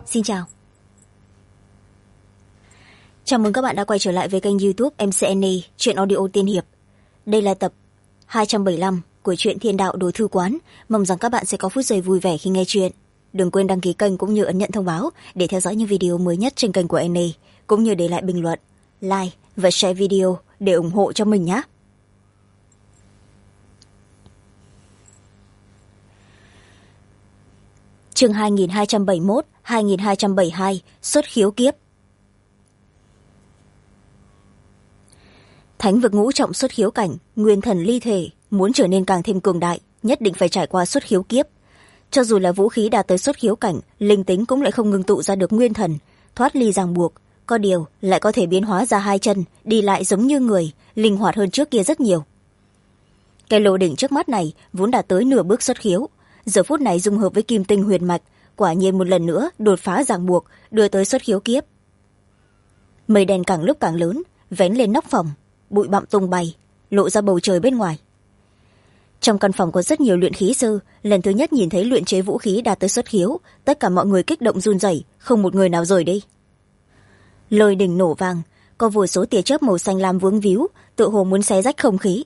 Xin chào. Chào mừng các bạn đã quay trở lại với kênh YouTube MCNA Truyện Audio Tiên Hiệp. Đây là tập 275 của truyện Thiên Đạo Đồ Thư Quán. Mong rằng các bạn sẽ có phút giây vui vẻ khi nghe chuyện. Đừng quên đăng ký kênh cũng như ấn nhận thông báo để theo dõi những video mới nhất trên kênh của NA, cũng như để lại bình luận, like và share video để ủng hộ cho mình nhé. Chương 2271-2272 Xuất khiếu kiếp. Thánh vực ngũ trọng xuất khiếu cảnh, nguyên thần ly thể, muốn trở nên càng thêm cường đại, nhất định phải trải qua xuất khiếu kiếp. Cho dù là vũ khí đạt tới xuất khiếu cảnh, linh tính cũng lại không ngưng tụ ra được nguyên thần, thoát ly ràng buộc, có điều lại có thể biến hóa ra hai chân, đi lại giống như người, linh hoạt hơn trước kia rất nhiều. Cái lô đỉnh trước mắt này vốn đạt tới nửa bước xuất khiếu, giờ phút này dung hợp với kim tinh huyền mạch, quả nhiên một lần nữa đột phá ràng buộc, đưa tới xuất khiếu kiếp. Mây đen càng lúc càng lớn, vén lên nóc phòng, bụi bặm tung bay, lộ ra bầu trời bên ngoài. Trong căn phòng có rất nhiều luyện khí sư, lần thứ nhất nhìn thấy luyện chế vũ khí đạt tới xuất khiếu, tất cả mọi người kích động run rẩy, không một người nào rời đi. Lôi đỉnh nổ vang, có vô số tia chớp màu xanh lam vướng víu, tựa hồ muốn xé rách không khí.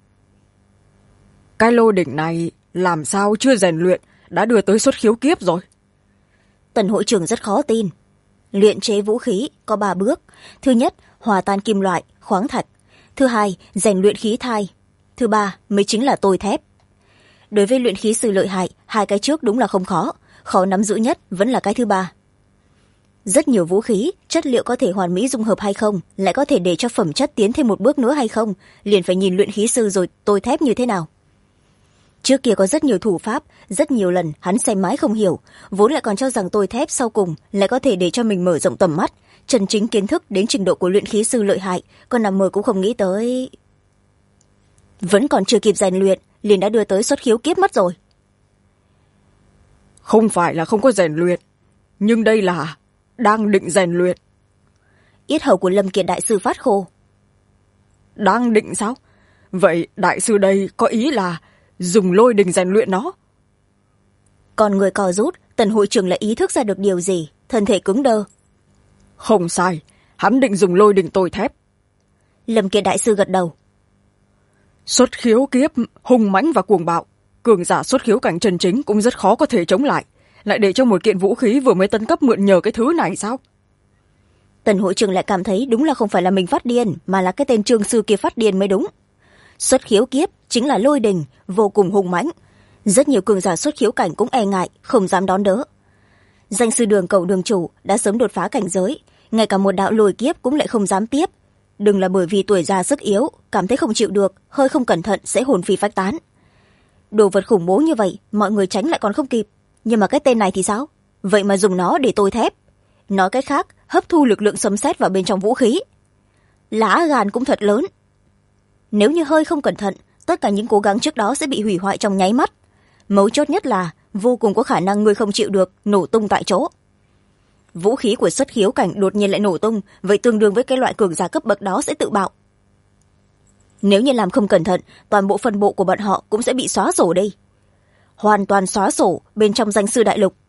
Cái lô đỉnh này làm sao chưa rèn luyện đã đưa tới xuất khiếu kiếp rồi? Tần hội trưởng rất khó tin. Luyện chế vũ khí có 3 bước. Thứ nhất, hòa tan kim loại, khoáng thạch. Thứ hai, rèn luyện khí thai. Thứ ba mới chính là tôi thép. Đối với luyện khí sư lợi hại, hai cái trước đúng là không khó, khó nắm giữ nhất vẫn là cái thứ ba. Rất nhiều vũ khí, chất liệu có thể hoàn mỹ dung hợp hay không, lại có thể để cho phẩm chất tiến thêm một bước nữa hay không, liền phải nhìn luyện khí sư rồi tôi thép như thế nào. Trước kia có rất nhiều thủ pháp, rất nhiều lần hắn xem mãi không hiểu, vốn lại còn cho rằng tôi thép sau cùng lại có thể để cho mình mở rộng tầm mắt, chân chính kiến thức đến trình độ của luyện khí sư lợi hại, còn nằm mơ cũng không nghĩ tới. Vẫn còn chưa kịp rèn luyện, liền đã đưa tới xuất khiếu kiếp mất rồi. Không phải là không có rèn luyện, nhưng đây là đang định rèn luyện. Yết hầu của Lâm Kiệt đại sư phát khô. Đang định sao? Vậy đại sư đây có ý là dùng lôi đình rèn luyện nó? Còn người co rút, Tần hội trưởng lại ý thức ra được điều gì, thân thể cứng đơ. Không sai, hắn định dùng lôi đình tôi thép. Lâm Kiệt đại sư gật đầu. Xuất khiếu kiếp hung mãnh và cuồng bạo, cường giả xuất khiếu cảnh chân chính cũng rất khó có thể chống lại, lại để cho một kiện vũ khí vừa mới tấn cấp mượn nhờ cái thứ này sao? Tần hội trưởng lại cảm thấy đúng là không phải là mình phát điên, mà là cái tên trương sư kia phát điên mới đúng. Xuất khiếu kiếp chính là lôi đình, vô cùng hung mãnh, rất nhiều cường giả xuất khiếu cảnh cũng e ngại, không dám đón đỡ. Danh sư Đường Cầu đường chủ đã sớm đột phá cảnh giới, ngay cả một đạo lôi kiếp cũng lại không dám tiếp, đừng là bởi vì tuổi già sức yếu, cảm thấy không chịu được, hơi không cẩn thận sẽ hồn phi phách tán. Đồ vật khủng bố như vậy mọi người tránh lại còn không kịp, nhưng mà cái tên này thì sao? Vậy mà dùng nó để tôi thép, nói cách khác hấp thu lực lượng sấm sét vào bên trong vũ khí. Lá gan cũng thật lớn. Nếu như hơi không cẩn thận, tất cả những cố gắng trước đó sẽ bị hủy hoại trong nháy mắt. Mấu chốt nhất là vô cùng có khả năng người không chịu được, nổ tung tại chỗ. Vũ khí của xuất khiếu cảnh đột nhiên lại nổ tung, vậy tương đương với cái loại cường giả cấp bậc đó sẽ tự bạo. Nếu như làm không cẩn thận, toàn bộ phân bộ của bọn họ cũng sẽ bị xóa sổ đi. Hoàn toàn xóa sổ bên trong danh sư đại lục.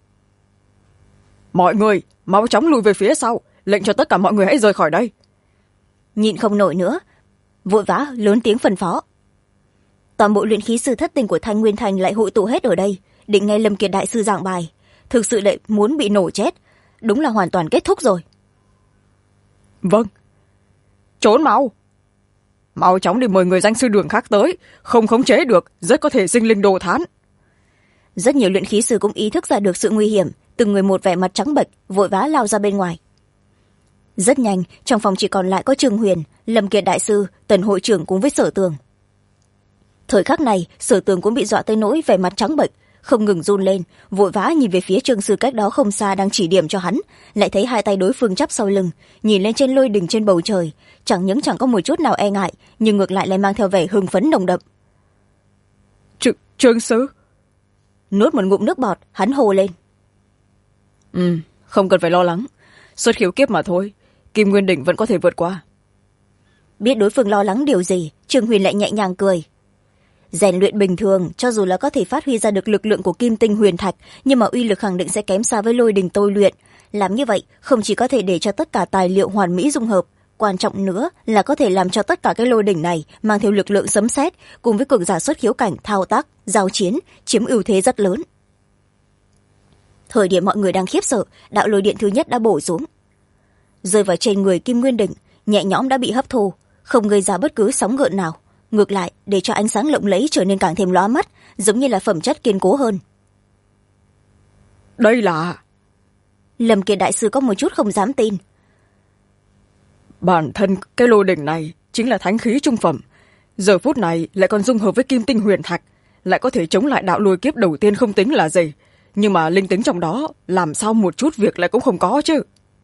Mọi người, mau chóng lùi về phía sau, lệnh cho tất cả mọi người hãy rời khỏi đây. Nhịn không nổi nữa, vội vã lớn tiếng phân phó. Toàn bộ luyện khí sư thất tình của Thanh Nguyên Thành lại hội tụ hết ở đây, định nghe Lâm Kiệt đại sư giảng bài. Thực sự lại muốn bị nổ chết, đúng là hoàn toàn kết thúc rồi. Vâng. Trốn mau. Mau chóng đi mời người danh sư Đường khác tới, không khống chế được, rất có thể sinh linh đồ thán. Rất nhiều luyện khí sư cũng ý thức ra được sự nguy hiểm, từng người một vẻ mặt trắng bệch, vội vã lao ra bên ngoài. Rất nhanh, trong phòng chỉ còn lại có Trương Huyền, Lâm Kiệt đại sư, Tần hội trưởng cùng với Sở Tường. Thời khắc này, Sở Tường cũng bị dọa tới nỗi vẻ mặt trắng bệch, không ngừng run lên, vội vã nhìn về phía Trương sư cách đó không xa đang chỉ điểm cho hắn, lại thấy hai tay đối phương chắp sau lưng, nhìn lên trên lôi đỉnh trên bầu trời, chẳng những chẳng có một chút nào e ngại, nhưng ngược lại mang theo vẻ hưng phấn nồng đậm. Trương sư. Nuốt một ngụm nước bọt, hắn hô lên. Không cần phải lo lắng, xuất khiếu kiếp mà thôi, Kim Nguyên đỉnh vẫn có thể vượt qua. Biết đối phương lo lắng điều gì, Trương Huyền lại nhẹ nhàng cười. rèn luyện bình thường cho dù là có thể phát huy ra được lực lượng của kim tinh huyền thạch, nhưng mà uy lực khẳng định sẽ kém xa với lôi đình tôi luyện. Làm như vậy không chỉ có thể để cho tất cả tài liệu hoàn mỹ dung hợp, quan trọng nữa là có thể làm cho tất cả cái lôi đỉnh này mang theo lực lượng sấm sét cùng với cường giả xuất khiếu cảnh thao tác giao chiến, chiếm ưu thế rất lớn. Thời điểm mọi người đang khiếp sợ, đạo lôi điện thứ nhất đã bổ xuống, rơi vào trên người Kim Nguyên Đỉnh, nhẹ nhõm đã bị hấp thu, không gây ra bất cứ sóng gợn nào, ngược lại để cho ánh sáng lộng lẫy trở nên càng thêm lóa mắt, giống như là phẩm chất kiên cố hơn. Đây là... Lâm Kiệt đại sư có một chút không dám tin. Bản thân cái lôi đỉnh này chính là thánh khí trung phẩm, giờ phút này lại còn dung hợp với kim tinh huyền thạch, lại có thể chống lại đạo lôi kiếp đầu tiên không tính là gì, nhưng mà linh tính trong đó làm sao một chút việc lại cũng không có chứ.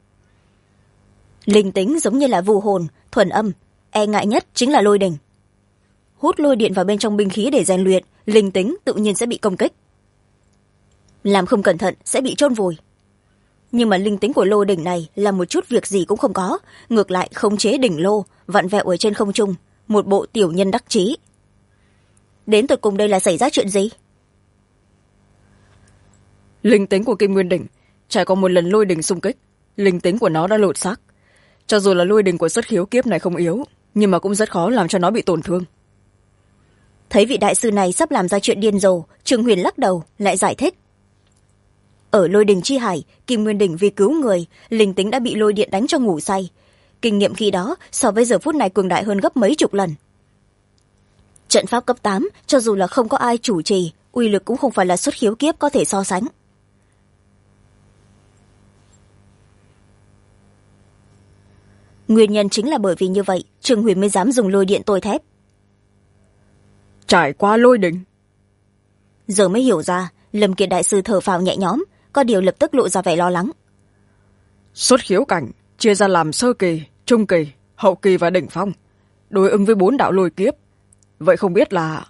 Linh tính giống như là vu hồn, thuần âm, e ngại nhất chính là lôi đỉnh. Hút lôi điện vào bên trong binh khí để rèn luyện, linh tính tự nhiên sẽ bị công kích. Làm không cẩn thận sẽ bị chôn vùi. Nhưng mà linh tính của lô đỉnh này là một chút việc gì cũng không có, ngược lại khống chế đỉnh lô, vặn vẹo ở trên không trung, một bộ tiểu nhân đắc chí. Đến tột cùng đây là xảy ra chuyện gì? Linh tính của Kim Nguyên Đỉnh trải qua một lần lôi đỉnh xung kích, linh tính của nó đã lột xác. Cho dù là lôi đỉnh của xuất khiếu kiếp này không yếu, nhưng mà cũng rất khó làm cho nó bị tổn thương. Thấy vị đại sư này sắp làm ra chuyện điên rồ, Trương Huyền lắc đầu lại giải thích. Ở lôi đình chi hải, Kim Nguyên Đỉnh vì cứu người, linh tính đã bị lôi điện đánh cho ngủ say. Kinh nghiệm khi đó so với giờ phút này cường đại hơn gấp mấy chục lần. Trận pháp cấp 8, cho dù là không có ai chủ trì, uy lực cũng không phải là xuất khiếu kiếp có thể so sánh. Nguyên nhân chính là bởi vì như vậy, Trương Huyền mới dám dùng lôi điện tôi thép. Trải qua lôi đỉnh. Giờ mới hiểu ra, Lâm Kiệt đại sư thở phào nhẹ nhõm, có điều lập tức lộ ra vẻ lo lắng. Xuất khiếu cảnh chia ra làm sơ kỳ, trung kỳ, hậu kỳ và đỉnh phong, đối ứng với 4 đạo lôi kiếp. Vậy không biết là...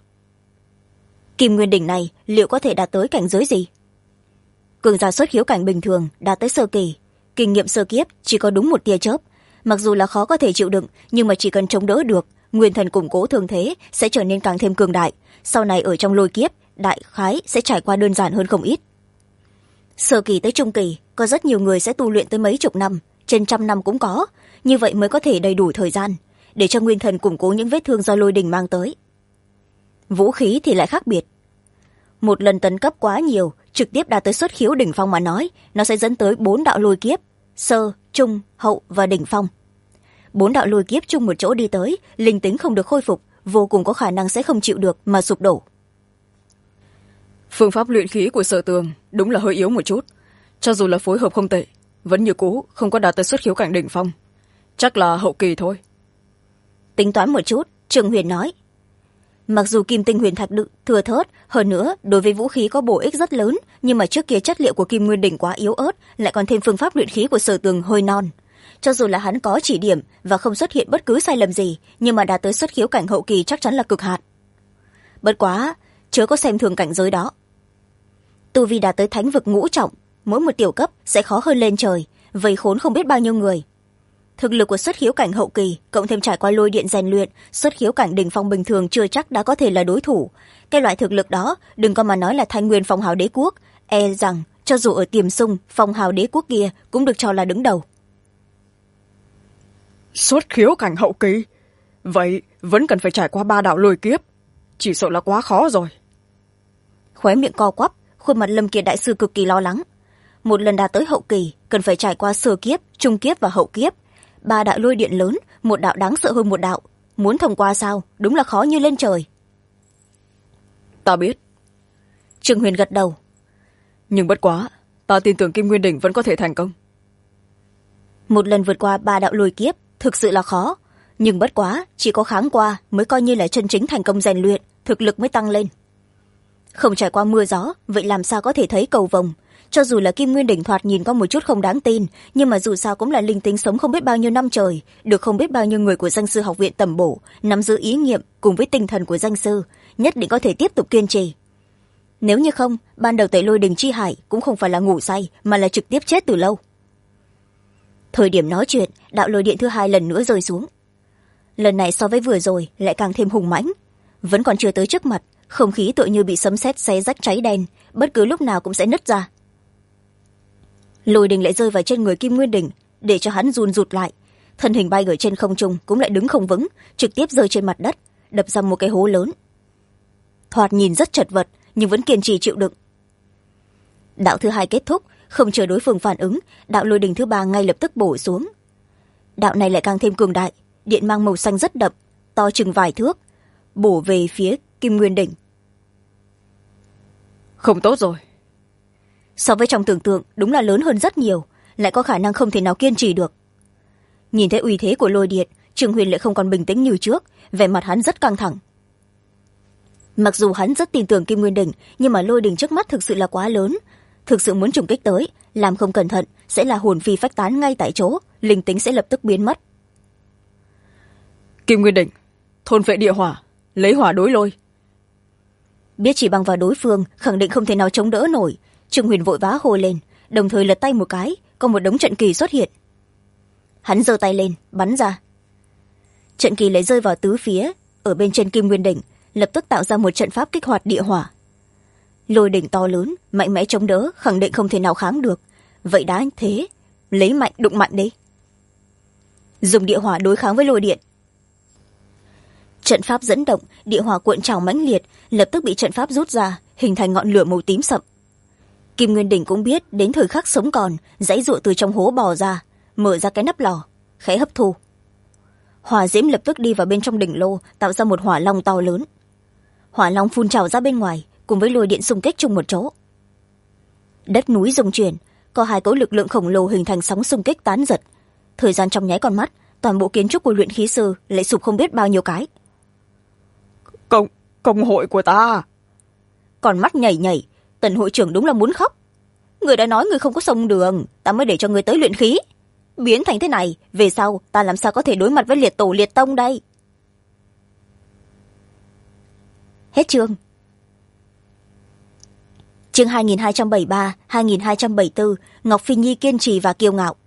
Kim Nguyên Đỉnh này liệu có thể đạt tới cảnh giới gì? Cường giả xuất khiếu cảnh bình thường đạt tới sơ kỳ, kinh nghiệm sơ kiếp chỉ có đúng một tia chớp. Mặc dù là khó có thể chịu đựng, nhưng mà chỉ cần chống đỡ được, nguyên thần củng cố thường thế sẽ trở nên càng thêm cường đại. Sau này ở trong lôi kiếp, đại khái sẽ trải qua đơn giản hơn không ít. Sơ kỳ tới trung kỳ, có rất nhiều người sẽ tu luyện tới mấy chục năm, trên 100 năm cũng có. Như vậy mới có thể đầy đủ thời gian để cho nguyên thần củng cố những vết thương do lôi đình mang tới. Vũ khí thì lại khác biệt. Một lần tấn cấp quá nhiều, trực tiếp đạt tới xuất khiếu đỉnh phong mà nói, nó sẽ dẫn tới 4 đạo lôi kiếp, sơ, trung, hậu và đỉnh phong. 4 đạo lôi kiếp chung một chỗ đi tới, linh tính không được khôi phục, vô cùng có khả năng sẽ không chịu được mà sụp đổ. Phương pháp luyện khí của Sở Tường đúng là hơi yếu một chút, cho dù là phối hợp không tệ, vẫn như cũ không có đạt tới xuất khiếu cảnh đỉnh phong, chắc là hậu kỳ thôi. Tính toán một chút, Trương Huyền nói. Mặc dù kim tinh huyền thạch đựng thừa thớt, hơn nữa đối với vũ khí có bổ ích rất lớn, nhưng mà trước kia chất liệu của Kim Nguyên Đỉnh quá yếu ớt, lại còn thêm phương pháp luyện khí của Sở Tường hơi non. Cho dù là hắn có chỉ điểm và không xuất hiện bất cứ sai lầm gì, nhưng mà đạt tới xuất khiếu cảnh hậu kỳ chắc chắn là cực hạn. Bất quá chớ có xem thường cảnh giới đó. Tu vi đạt tới thánh vực ngũ trọng, mỗi một tiểu cấp sẽ khó hơn lên trời, vây khốn không biết bao nhiêu người. Thực lực của xuất khiếu cảnh hậu kỳ cộng thêm trải qua lôi điện rèn luyện, xuất khiếu cảnh đỉnh phong bình thường chưa chắc đã có thể là đối thủ. Cái loại thực lực đó đừng có mà nói là Thanh Nguyên Phong Hào Đế Quốc, e rằng cho dù ở Tiềm Sung Phong Hào Đế Quốc kia cũng được cho là đứng đầu. Xuất khiếu cảnh hậu kỳ, vậy vẫn cần phải trải qua 3 đạo lôi kiếp, chỉ sợ là quá khó rồi. Khóe miệng co quắp, khuôn mặt Lâm Kiệt đại sư cực kỳ lo lắng. Một lần đạt tới hậu kỳ cần phải trải qua sơ kiếp, trung kiếp và hậu kiếp, 3 đạo lôi điện lớn, một đạo đáng sợ hơn một đạo, muốn thông qua sao đúng là khó như lên trời. Ta biết. Trương Huyền gật đầu. Nhưng bất quá, ta tin tưởng Kim Nguyên Đỉnh vẫn có thể thành công. Một lần vượt qua 3 đạo lôi kiếp thực sự là khó, nhưng bất quá chỉ có kháng qua mới coi như là chân chính thành công rèn luyện, thực lực mới tăng lên. Không trải qua mưa gió, vậy làm sao có thể thấy cầu vồng. Cho dù là Kim Nguyên Đỉnh thoạt nhìn có một chút không đáng tin, nhưng mà dù sao cũng là linh tính sống không biết bao nhiêu năm trời, được không biết bao nhiêu người của danh sư học viện tầm bổ, nắm giữ ý nghiệm cùng với tinh thần của danh sư, nhất định có thể tiếp tục kiên trì. Nếu như không, ban đầu tại lôi đình chi hải cũng không phải là ngủ say, mà là trực tiếp chết từ lâu. Thời điểm nói chuyện, đạo lôi điện thứ 2 lần nữa rơi xuống. Lần này so với vừa rồi lại càng thêm hùng mãnh. Vẫn còn chưa tới trước mặt, không khí tựa như bị sấm sét xé rách cháy đen, bất cứ lúc nào cũng sẽ nứt ra. Lôi đình lại rơi vào trên người Kim Nguyên Đình, để cho hắn run rụt lại. Thân hình bay ở trên không trung cũng lại đứng không vững, trực tiếp rơi trên mặt đất, đập ra một cái hố lớn. Thoạt nhìn rất chật vật, nhưng vẫn kiên trì chịu đựng. Đạo thứ hai kết thúc, không chờ đối phương phản ứng, đạo lôi đình thứ ba ngay lập tức bổ xuống. Đạo này lại càng thêm cường đại, điện mang màu xanh rất đậm, to chừng vài thước, bổ về phía Kim Nguyên Đỉnh. Không tốt rồi. So với trong tưởng tượng, đúng là lớn hơn rất nhiều, lại có khả năng không thể nào kiên trì được. Nhìn thấy uy thế của lôi điện, Trương Huyền lại không còn bình tĩnh như trước, vẻ mặt hắn rất căng thẳng. Mặc dù hắn rất tin tưởng Kim Nguyên Đỉnh, nhưng mà lôi đỉnh trước mắt thực sự là quá lớn, thực sự muốn trùng kích tới, làm không cẩn thận sẽ là hồn phi phách tán ngay tại chỗ, linh tính sẽ lập tức biến mất. Kim Nguyên Đỉnh, thôn vệ địa hỏa, lấy hỏa đối lôi. Biết chỉ bằng vào đối phương khẳng định không thể nào chống đỡ nổi, Trương Huyền vội vã hô lên, đồng thời lật tay một cái, có một đống trận kỳ xuất hiện. Hắn giơ tay lên bắn ra, trận kỳ lại rơi vào tứ phía ở bên trên Kim Nguyên Đỉnh, lập tức tạo ra một trận pháp kích hoạt địa hỏa. Lôi đỉnh to lớn mạnh mẽ chống đỡ, khẳng định không thể nào kháng được, vậy đã thế lấy mạnh đụng mạnh đi, dùng địa hỏa đối kháng với lôi điện. Trận pháp dẫn động, địa hỏa cuộn trào mãnh liệt, lập tức bị trận pháp rút ra, hình thành ngọn lửa màu tím sậm. Kim Nguyên Đỉnh cũng biết đến thời khắc sống còn, giãy giụa từ trong hố bò ra, mở ra cái nắp lò, khẽ hấp thu. Hỏa diễm lập tức đi vào bên trong đỉnh lô, tạo ra một hỏa long to lớn. Hỏa long phun trào ra bên ngoài, cùng với lôi điện xung kích chung một chỗ. Đất núi rung chuyển, có hai cỗ lực lượng khổng lồ hình thành sóng xung kích tán giật. Thời gian trong nháy con mắt, toàn bộ kiến trúc của luyện khí sư lại sụp không biết bao nhiêu cái. Công hội của ta. Còn mắt nhảy nhảy, Tần hội trưởng đúng là muốn khóc. Người đã nói người không có sông đường, ta mới để cho người tới luyện khí. Biến thành thế này, về sau ta làm sao có thể đối mặt với liệt tổ liệt tông đây? Hết chương. Chương 2273, 2274, Ngọc Phi Nhi kiên trì và kiêu ngạo.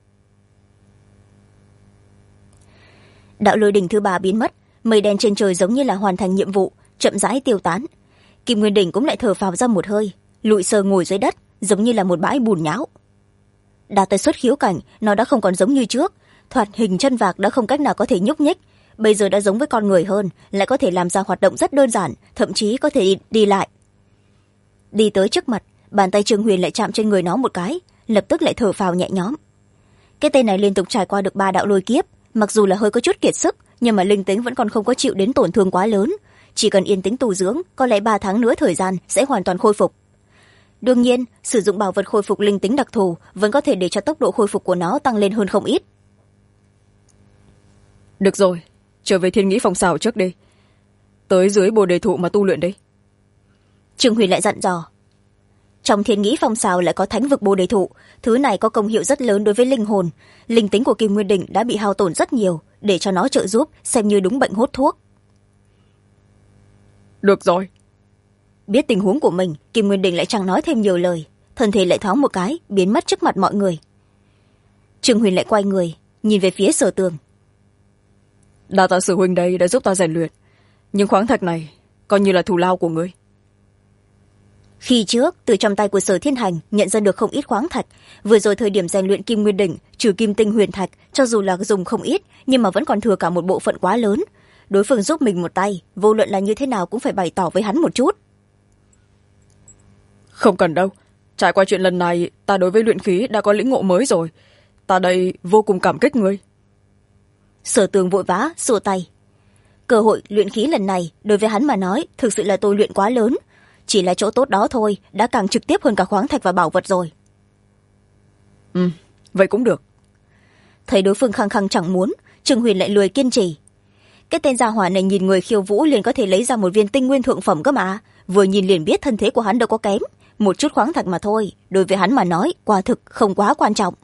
Đạo lôi đỉnh thứ ba biến mất, mây đen trên trời giống như là hoàn thành nhiệm vụ, chậm rãi tiêu tán. Kim Nguyên Đỉnh cũng lại thở phào ra một hơi, lụi sờ ngồi dưới đất, giống như là một bãi bùn nhão. Đạt tới xuất khiếu cảnh, nó đã không còn giống như trước, thoạt hình chân vạc đã không cách nào có thể nhúc nhích, bây giờ đã giống với con người hơn, lại có thể làm ra hoạt động rất đơn giản, thậm chí có thể đi lại. Đi tới trước mặt, bàn tay Trương Huyền lại chạm trên người nó một cái, lập tức lại thở phào nhẹ nhõm. Cái tên này liên tục trải qua được 3 đạo lôi kiếp, mặc dù là hơi có chút kiệt sức, nhưng mà linh tính vẫn còn không có chịu đến tổn thương quá lớn, chỉ cần yên tĩnh tu dưỡng, có lẽ 3 tháng nữa thời gian sẽ hoàn toàn khôi phục. Đương nhiên, sử dụng bảo vật khôi phục linh tính đặc thù vẫn có thể để cho tốc độ khôi phục của nó tăng lên hơn không ít. Được rồi, trở về Thiên Nghĩ Phong xào trước đi, tới dưới Bồ Đề Thụ mà tu luyện đi. Trương Huyền lại dặn dò. Trong Thiên Nghĩ Phong xào lại có thánh vực Bồ Đề Thụ, thứ này có công hiệu rất lớn đối với linh hồn. Linh tính của Kim Nguyên Đỉnh đã bị hao tổn rất nhiều, để cho nó trợ giúp, xem như đúng bệnh hốt thuốc. Được rồi. Biết tình huống của mình, Kim Nguyên Đỉnh lại chẳng nói thêm nhiều lời, thân thể lại thoáng một cái biến mất trước mặt mọi người. Trương Huyền lại quay người nhìn về phía Sở Tường. Đa tạ Sử huynh đây đã giúp ta rèn luyện, nhưng khoáng thạch này coi như là thù lao của ngươi. Khi trước từ trong tay của Sở Thiên Hành nhận ra được không ít khoáng thạch, vừa rồi thời điểm rèn luyện Kim Nguyên Đỉnh trừ kim tinh huyền thạch, cho dù là dùng không ít nhưng mà vẫn còn thừa cả một bộ phận quá lớn. Đối phương giúp mình một tay, vô luận là như thế nào cũng phải bày tỏ với hắn một chút. Không cần đâu, trải qua chuyện lần này ta đối với luyện khí đã có lĩnh ngộ mới rồi, ta đây vô cùng cảm kích ngươi. Sở Tường vội vã xua tay. Cơ hội luyện khí lần này đối với hắn mà nói thực sự là tôi luyện quá lớn, chỉ là chỗ tốt đó thôi đã càng trực tiếp hơn cả khoáng thạch và bảo vật rồi. Vậy cũng được. Thấy đối phương khăng khăng chẳng muốn, Trương Huyền lại lười kiên trì. Cái tên gia hỏa này nhìn người khiêu vũ liền có thể lấy ra một viên tinh nguyên thượng phẩm cơ mà, vừa nhìn liền biết thân thế của hắn đâu có kém, một chút khoáng thạch mà thôi, đối với hắn mà nói quả thực không quá quan trọng.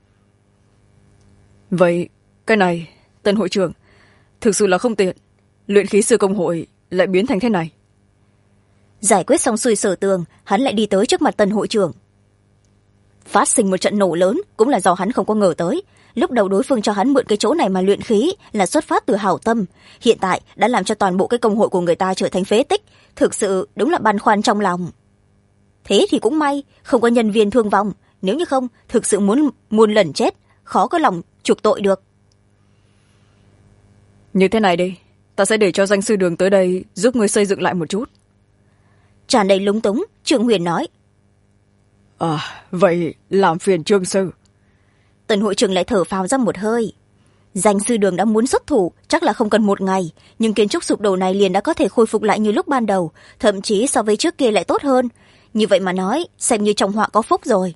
Vậy cái này, Tân hội trưởng, thực sự là không tiện, luyện khí sư công hội lại biến thành thế này. Giải quyết xong xuôi Sở Tường, hắn lại đi tới trước mặt Tân hội trưởng. Phát sinh một trận nổ lớn cũng là do hắn không có ngờ tới, lúc đầu đối phương cho hắn mượn cái chỗ này mà luyện khí là xuất phát từ hảo tâm, hiện tại đã làm cho toàn bộ cái công hội của người ta trở thành phế tích, thực sự đúng là băn khoăn trong lòng. Thế thì cũng may không có nhân viên thương vong, nếu như không thực sự muốn muôn lần chết, khó có lòng chuộc tội được. Như thế này đi, ta sẽ để cho danh sư Đường tới đây giúp ngươi xây dựng lại một chút. Tràn đầy lúng túng, Trương Huyền nói. Vậy làm phiền Trương sư. Tần hội trưởng lại thở phào ra một hơi. Danh sư Đường đã muốn xuất thủ chắc là không cần một ngày, nhưng kiến trúc sụp đổ này liền đã có thể khôi phục lại như lúc ban đầu, thậm chí so với trước kia lại tốt hơn. Như vậy mà nói, xem như trong họa có phúc rồi.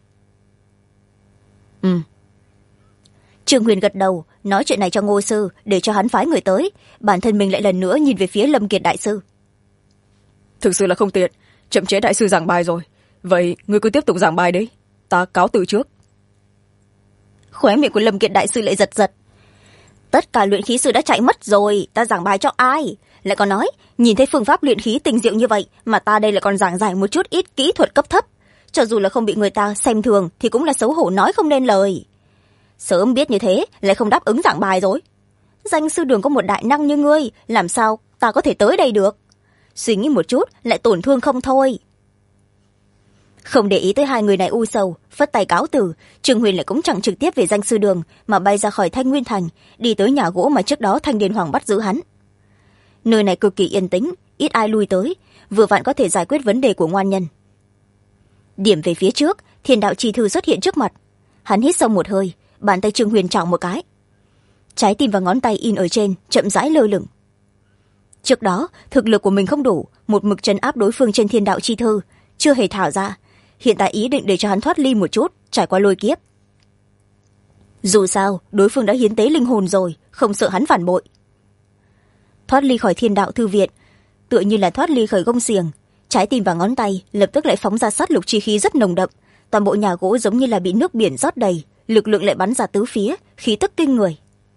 Trương Huyền gật đầu, nói chuyện này cho Ngô sư, để cho hắn phái người tới. Bản thân mình lại lần nữa nhìn về phía Lâm Kiệt đại sư. Thực sự là không tiện, chậm trễ đại sư giảng bài rồi. Vậy ngươi cứ tiếp tục giảng bài đi, ta cáo từ trước. Khóe miệng của Lâm Kiệt đại sư lại giật giật. Tất cả luyện khí sư đã chạy mất rồi, ta giảng bài cho ai? Lại còn nói, nhìn thấy phương pháp luyện khí tinh diệu như vậy mà ta đây lại còn giảng giải một chút ít kỹ thuật cấp thấp. Cho dù là không bị người ta xem thường thì cũng là xấu hổ nói không nên lời. Sớm biết như thế lại không đáp ứng giảng bài rồi. Danh sư Đường có một đại năng như ngươi, làm sao ta có thể tới đây được? Suy nghĩ một chút lại tổn thương không thôi. Không để ý tới hai người này u sầu, phất tay cáo từ, Trương Huyền lại cũng chẳng trực tiếp về danh sư Đường mà bay ra khỏi Thanh Nguyên Thành, đi tới nhà gỗ mà trước đó Thanh Điền Hoàng bắt giữ hắn. Nơi này cực kỳ yên tĩnh, ít ai lui tới, vừa vặn có thể giải quyết vấn đề của ngoan nhân. Điểm về phía trước, Thiên đạo chi thư xuất hiện trước mặt. Hắn hít sâu một hơi, bàn tay Trương Huyền chỏng một cái. Trái tim và ngón tay in ở trên chậm rãi lơ lửng. Trước đó thực lực của mình không đủ, một mực trấn áp đối phương trên Thiên đạo chi thư, chưa hề thả ra. Hiện tại ý định để cho hắn thoát ly một chút, trải qua lôi kiếp. Dù sao đối phương đã hiến tế linh hồn rồi, không sợ hắn phản bội. Thoát ly khỏi Thiên đạo thư viện, tựa như là thoát ly khỏi gông xiềng, trái tim và ngón tay lập tức lại phóng ra sát lục chi khí rất nồng đậm, toàn bộ nhà gỗ giống như là bị nước biển rót đầy, lực lượng lại bắn ra tứ phía, khí tức kinh người.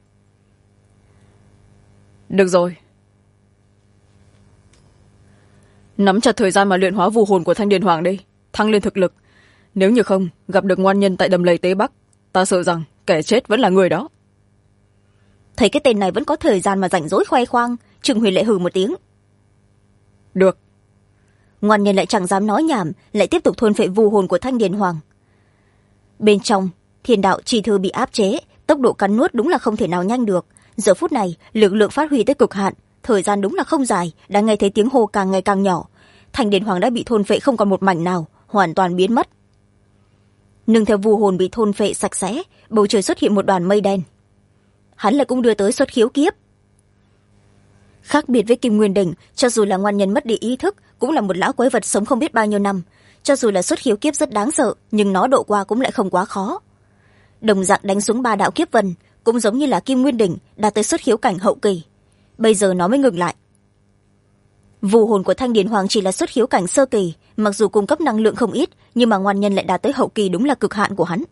Được rồi, nắm chặt thời gian mà luyện hóa vu hồn của Thanh Điền Hoàng đi, thăng lên thực lực. Nếu như không gặp được ngoan nhân tại đầm lầy Tế Bắc, ta sợ rằng kẻ chết vẫn là người đó. Thấy cái tên này vẫn có thời gian mà rảnh rỗi khoe khoang, Trương Huyền lại hừ một tiếng. Được. Ngoan nhân lại chẳng dám nói nhảm, lại tiếp tục thôn phệ vu hồn của Thanh Điền Hoàng. Bên trong Thiên đạo chi thư bị áp chế, tốc độ cắn nuốt đúng là không thể nào nhanh được. Giờ phút này lực lượng phát huy tới cực hạn, thời gian đúng là không dài, đã nghe thấy tiếng hô càng ngày càng nhỏ. Thanh Điền Hoàng đã bị thôn phệ không còn một mảnh nào, hoàn toàn biến mất. Nương theo vu hồn bị thôn phệ sạch sẽ, bầu trời xuất hiện một đoàn mây đen. Hắn lại cũng đưa tới xuất khiếu kiếp. Khác biệt với Kim Nguyên Đỉnh, cho dù là ngoan nhân mất đi ý thức, cũng là một lão quái vật sống không biết bao nhiêu năm. Cho dù là xuất khiếu kiếp rất đáng sợ, nhưng nó độ qua cũng lại không quá khó. Đồng dạng đánh xuống 3 đạo kiếp vân, cũng giống như là Kim Nguyên Đỉnh đạt tới xuất khiếu cảnh hậu kỳ. Bây giờ nó mới ngừng lại. Vu hồn của Thanh Điền Hoàng chỉ là xuất khiếu cảnh sơ kỳ, mặc dù cung cấp năng lượng không ít, nhưng mà ngoan nhân lại đạt tới hậu kỳ, đúng là cực hạn của hắn.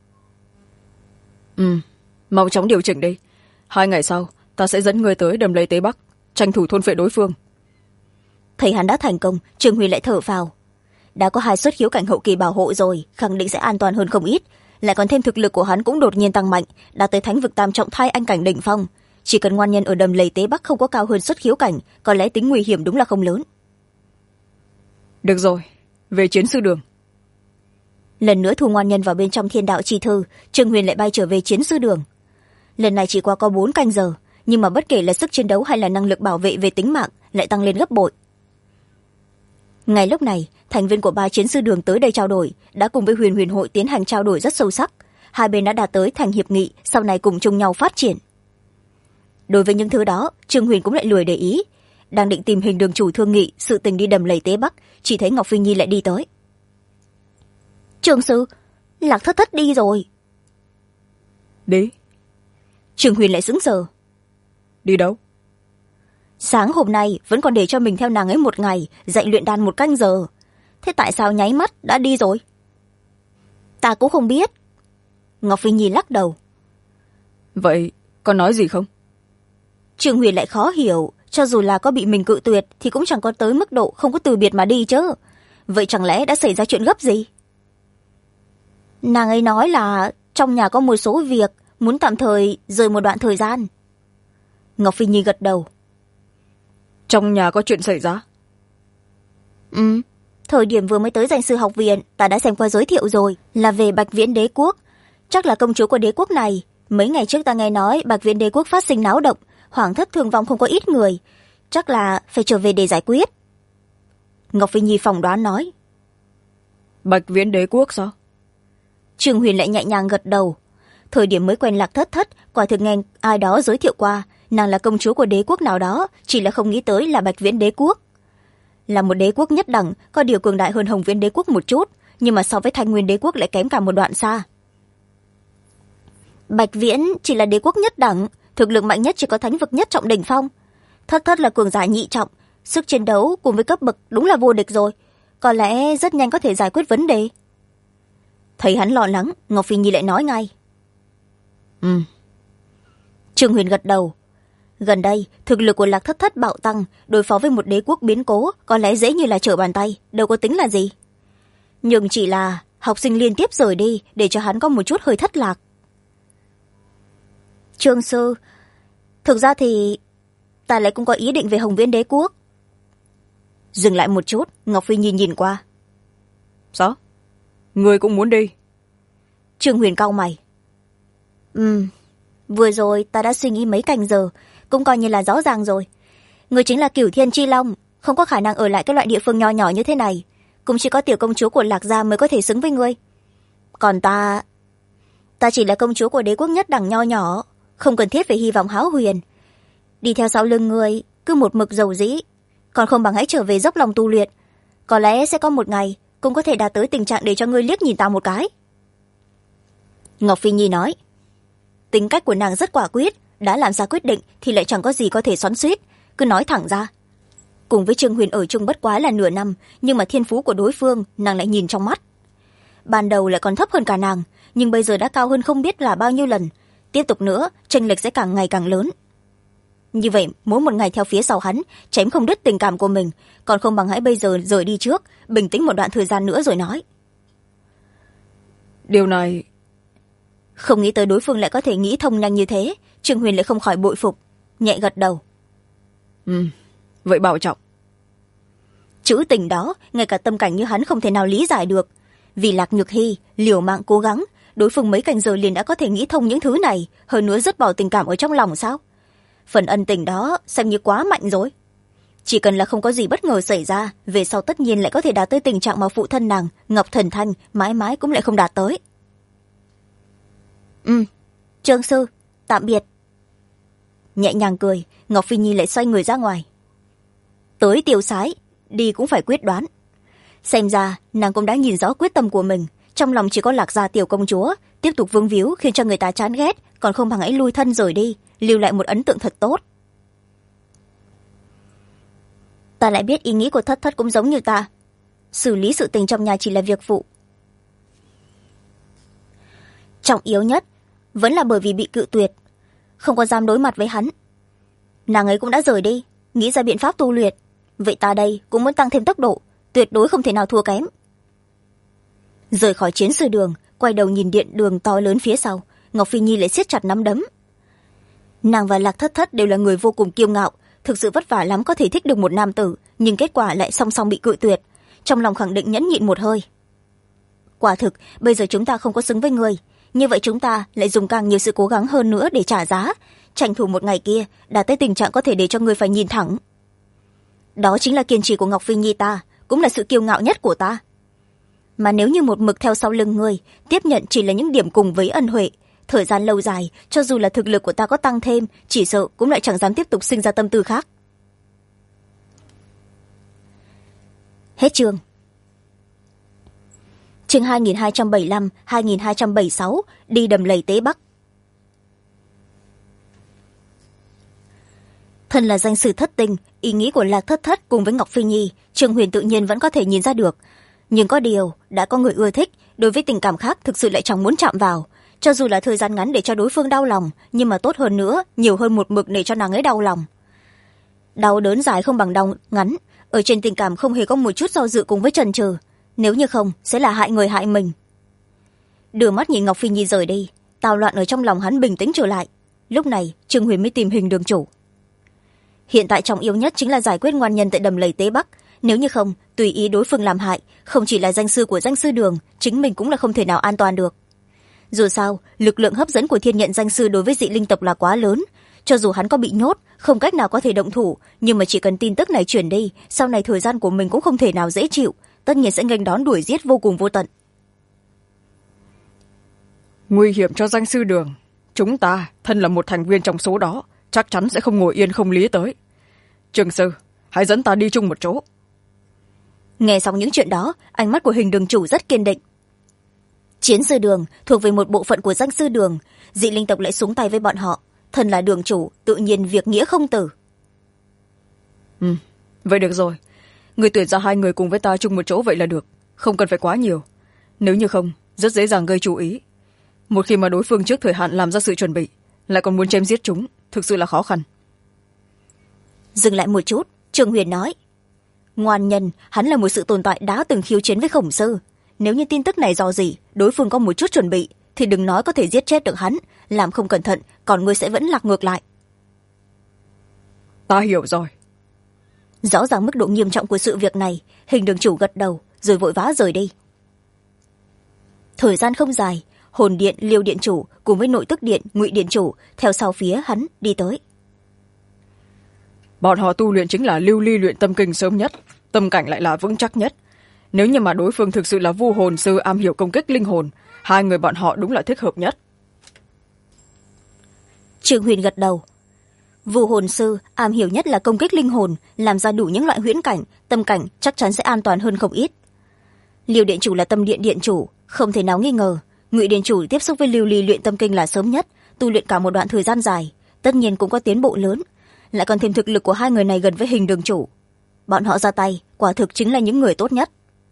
Mau chóng điều chỉnh đi. 2 ngày sau ta sẽ dẫn người tới đầm lầy Tế Bắc, tranh thủ thôn phệ đối phương. Thấy hắn đã thành công, Trương Huy lại thở phào. Đã có 2 xuất khiếu cảnh hậu kỳ bảo hộ rồi, khẳng định sẽ an toàn hơn không ít. Lại còn thêm thực lực của hắn cũng đột nhiên tăng mạnh, đạt tới thánh vực tam trọng thai anh cảnh đỉnh phong. Chỉ cần ngoan nhân ở đầm lầy Tế Bắc không có cao hơn xuất khiếu cảnh, có lẽ tính nguy hiểm đúng là không lớn. Được rồi, về chiến sư đường. Lần nữa thu ngoan nhân vào bên trong Thiên đạo chi thư, Trương Huyền lại bay trở về chiến sư đường. Lần này chỉ qua có 4 canh giờ, nhưng mà bất kể là sức chiến đấu hay là năng lực bảo vệ về tính mạng lại tăng lên gấp bội. Ngay lúc này, thành viên của 3 chiến sư đường tới đây trao đổi, đã cùng với Huyền Huyền hội tiến hành trao đổi rất sâu sắc. Hai bên đã đạt tới thành hiệp nghị, sau này cùng chung nhau phát triển. Đối với những thứ đó, Trương Huyền cũng lại lười để ý. Đang định tìm hình đường chủ thương nghị sự tình đi đầm lầy Tế Bắc, chỉ thấy Ngọc Phi Nhi lại đi tới. Trương sư, Lạc Thất Thất đi rồi. Đi. Trương Huyền lại sững sờ. Đi đâu? Sáng hôm nay vẫn còn để cho mình theo nàng ấy 1 ngày, dạy luyện đan 1 canh giờ. Thế tại sao nháy mắt đã đi rồi? Ta cũng không biết. Ngọc Phi Nhi lắc đầu. Vậy con nói gì không? Trương Huyền lại khó hiểu, cho dù là có bị mình cự tuyệt thì cũng chẳng có tới mức độ không có từ biệt mà đi chứ. Vậy chẳng lẽ đã xảy ra chuyện gấp gì? Nàng ấy nói là trong nhà có một số việc muốn tạm thời rời một đoạn thời gian. Ngọc Phi Nhi gật đầu. Trong nhà có chuyện xảy ra? Thời điểm vừa mới tới danh sư học viện, ta đã xem qua giới thiệu rồi, là về Bạch Viễn đế quốc. Chắc là công chúa của đế quốc này. Mấy ngày trước ta nghe nói Bạch Viễn đế quốc phát sinh náo động, hoàng thất thương vong không có ít người. Chắc là phải trở về để giải quyết. Ngọc Phi Nhi phỏng đoán nói. Bạch Viễn đế quốc sao? Trương Huyền lại nhẹ nhàng gật đầu. Thời điểm mới quen Lạc Thất Thất, quả thực nghe ai đó giới thiệu qua, nàng là công chúa của đế quốc nào đó, chỉ là không nghĩ tới là Bạch Viễn đế quốc. Là một đế quốc nhất đẳng, có điều cường đại hơn Hồng Viễn đế quốc một chút, nhưng mà so với Thanh Nguyên đế quốc lại kém cả một đoạn xa. Bạch Viễn chỉ là đế quốc nhất đẳng, thực lực mạnh nhất chỉ có thánh vực nhất trọng đỉnh phong. Thất Thất là cường giả nhị trọng, sức chiến đấu cùng với cấp bậc đúng là vô địch rồi, có lẽ rất nhanh có thể giải quyết vấn đề. Thấy hắn lo lắng, Ngọc Phi Nhi lại nói ngay. Trương Huyền gật đầu. Gần đây thực lực của Lạc Thất Thất bạo tăng, đối phó với một đế quốc biến cố có lẽ dễ như là trở bàn tay, đâu có tính là gì. Nhưng chỉ là học sinh liên tiếp rời đi, để cho hắn có một chút hơi thất lạc. Trương sư, thực ra thì ta lại cũng có ý định về Hồng Viễn đế quốc. Dừng lại một chút, Ngọc Phi Nhi nhìn qua. Sao? Người cũng muốn đi? Trương Huyền cau mày. Vừa rồi ta đã suy nghĩ mấy canh giờ, cũng coi như là rõ ràng rồi. Người chính là Cửu Thiên Chi Long, không có khả năng ở lại cái loại địa phương nho nhỏ như thế này, cũng chỉ có tiểu công chúa của Lạc gia mới có thể xứng với ngươi. Còn ta chỉ là công chúa của đế quốc nhất đẳng nho nhỏ, không cần thiết phải hy vọng hão huyền. Đi theo sau lưng ngươi cứ một mực dầu dĩ, còn không bằng hãy trở về dốc lòng tu luyện, có lẽ sẽ có một ngày cũng có thể đạt tới tình trạng để cho ngươi liếc nhìn ta một cái. Ngọc Phi Nhi nói. Tính cách của nàng rất quả quyết, đã làm ra quyết định thì lại chẳng có gì có thể xoắn xuýt, cứ nói thẳng ra. Cùng với Trương Huyền ở chung bất quá là nửa năm, nhưng mà thiên phú của đối phương nàng lại nhìn trong mắt. Ban đầu lại còn thấp hơn cả nàng, nhưng bây giờ đã cao hơn không biết là bao nhiêu lần. Tiếp tục nữa, chênh lệch sẽ càng ngày càng lớn. Như vậy, mỗi một ngày theo phía sau hắn, chém không đứt tình cảm của mình, còn không bằng hãy bây giờ rời đi trước, bình tĩnh một đoạn thời gian nữa rồi nói. Điều này... Không nghĩ tới đối phương lại có thể nghĩ thông nhanh như thế, Trương Huyền lại không khỏi bội phục, nhẹ gật đầu. Vậy bảo trọng. Chữ tình đó, ngay cả tâm cảnh như hắn không thể nào lý giải được. Vì Lạc Nhược Hy, liều mạng cố gắng, đối phương mấy canh giờ liền đã có thể nghĩ thông những thứ này, hơn nữa dứt bỏ tình cảm ở trong lòng sao? Phần ân tình đó xem như quá mạnh rồi. Chỉ cần là không có gì bất ngờ xảy ra, về sau tất nhiên lại có thể đạt tới tình trạng mà phụ thân nàng, Ngọc Thần Thanh, mãi mãi cũng lại không đạt tới. Trương sư, tạm biệt. Nhẹ nhàng cười, Ngọc Phi Nhi lại xoay người ra ngoài. Tới tiêu sái, đi cũng phải quyết đoán. Xem ra nàng cũng đã nhìn rõ quyết tâm của mình, trong lòng chỉ có Lạc gia tiểu công chúa, tiếp tục vương víu khiến cho người ta chán ghét, còn không bằng hãy lui thân rời đi, lưu lại một ấn tượng thật tốt. Ta lại biết ý nghĩ của Thất Thất cũng giống như ta, xử lý sự tình trong nhà chỉ là việc phụ. Trọng yếu nhất vẫn là bởi vì bị cự tuyệt, không có dám đối mặt với hắn. Nàng ấy cũng đã rời đi, nghĩ ra biện pháp tu luyện, vậy ta đây cũng muốn tăng thêm tốc độ, tuyệt đối không thể nào thua kém. Rời khỏi chiến sư đường, quay đầu nhìn điện đường to lớn phía sau, Ngọc Phi Nhi lại siết chặt nắm đấm. Nàng và Lạc Thất Thất đều là người vô cùng kiêu ngạo, thực sự vất vả lắm có thể thích được một nam tử, nhưng kết quả lại song song bị cự tuyệt, trong lòng khẳng định nhẫn nhịn một hơi. Quả thực bây giờ chúng ta không có xứng với người, như vậy chúng ta lại dùng càng nhiều sự cố gắng hơn nữa để trả giá, tranh thủ một ngày kia đạt tới tình trạng có thể để cho người phải nhìn thẳng. Đó chính là kiên trì của Ngọc Phi Nhi ta, cũng là sự kiêu ngạo nhất của ta. Mà nếu như một mực theo sau lưng người, tiếp nhận chỉ là những điểm cùng với ân huệ, thời gian lâu dài, cho dù là thực lực của ta có tăng thêm, chỉ sợ cũng lại chẳng dám tiếp tục sinh ra tâm tư khác. Hết chương. Chương 2275-2276, đi đầm lầy Tế Bắc. Thân là danh sử thất tinh, ý nghĩ của Lạc Thất Thất cùng với Ngọc Phi Nhi, Trương Huyền tự nhiên vẫn có thể nhìn ra được. Nhưng có điều, đã có người ưa thích, đối với tình cảm khác thực sự lại chẳng muốn chạm vào. Cho dù là thời gian ngắn để cho đối phương đau lòng, nhưng mà tốt hơn nữa, nhiều hơn một mực để cho nàng ấy đau lòng. Đau đớn dài không bằng đau ngắn, ở trên tình cảm không hề có một chút do dự cùng với chần chừ. Nếu như không, sẽ là hại người hại mình. Đưa mắt nhìn Ngọc Phi Nhi rời đi, tào loạn ở trong lòng hắn bình tĩnh trở lại. Lúc này Trương Huyền mới tìm Hình đường chủ. Hiện tại trọng yếu nhất chính là giải quyết ngoan nhân tại đầm lầy Tế Bắc. Nếu như không, tùy ý đối phương làm hại, không chỉ là danh sư của danh sư đường, chính mình cũng là không thể nào an toàn được. Dù sao, lực lượng hấp dẫn của thiên nhận danh sư đối với dị linh tộc là quá lớn. Cho dù hắn có bị nhốt, không cách nào có thể động thủ, nhưng mà chỉ cần tin tức này chuyển đi, sau này thời gian của mình cũng không thể nào dễ chịu, tất nhiên sẽ nghênh đón đuổi giết vô cùng vô tận. Nguy hiểm cho danh sư đường, chúng ta thân là một thành viên trong số đó, chắc chắn sẽ không ngồi yên không lý tới. Trường sư, hãy dẫn ta đi chung một chỗ. Nghe xong những chuyện đó, ánh mắt của Hình đường chủ rất kiên định. Chiến sư đường thuộc về một bộ phận của danh sư đường, dị linh tộc lại xuống tay với bọn họ, thân là đường chủ, tự nhiên việc nghĩa không tử. Vậy được rồi, người tuyển ra 2 người cùng với ta chung một chỗ vậy là được, không cần phải quá nhiều. Nếu như không, rất dễ dàng gây chú ý. Một khi mà đối phương trước thời hạn làm ra sự chuẩn bị, lại còn muốn chém giết chúng, thực sự là khó khăn. Dừng lại một chút, Trương Huyền nói, ngoan nhân hắn là một sự tồn tại đã từng khiêu chiến với Khổng sư. Nếu như tin tức này do gì đối phương có một chút chuẩn bị, thì đừng nói có thể giết chết được hắn, làm không cẩn thận còn ngươi sẽ vẫn lạc ngược lại. Ta hiểu rồi. Rõ ràng mức độ nghiêm trọng của sự việc này, Hình đường chủ gật đầu rồi vội vã rời đi. Thời gian không dài, Hồn điện Liêu điện chủ cùng với Nội tức điện Ngụy điện chủ theo sau phía hắn đi tới. Bọn họ tu luyện chính là lưu ly luyện tâm kinh sớm nhất, tâm cảnh lại là vững chắc nhất. Nếu như mà đối phương thực sự là vu hồn sư am hiểu công kích linh hồn, 2 người bọn họ đúng là thích hợp nhất. Trương Huyền gật đầu. Vu hồn sư am hiểu nhất là công kích linh hồn, làm ra đủ những loại huyễn cảnh, tâm cảnh chắc chắn sẽ an toàn hơn không ít. Liêu điện chủ là tâm điện điện chủ, không thể nào nghi ngờ. Ngụy điện chủ tiếp xúc với lưu ly luyện tâm kinh là sớm nhất, tu luyện cả một đoạn thời gian dài, tất nhiên cũng có tiến bộ lớn, lại còn thêm thực lực của 2 người này gần với Hình đường chủ. Bọn họ ra tay quả thực chính là những người tốt nhất.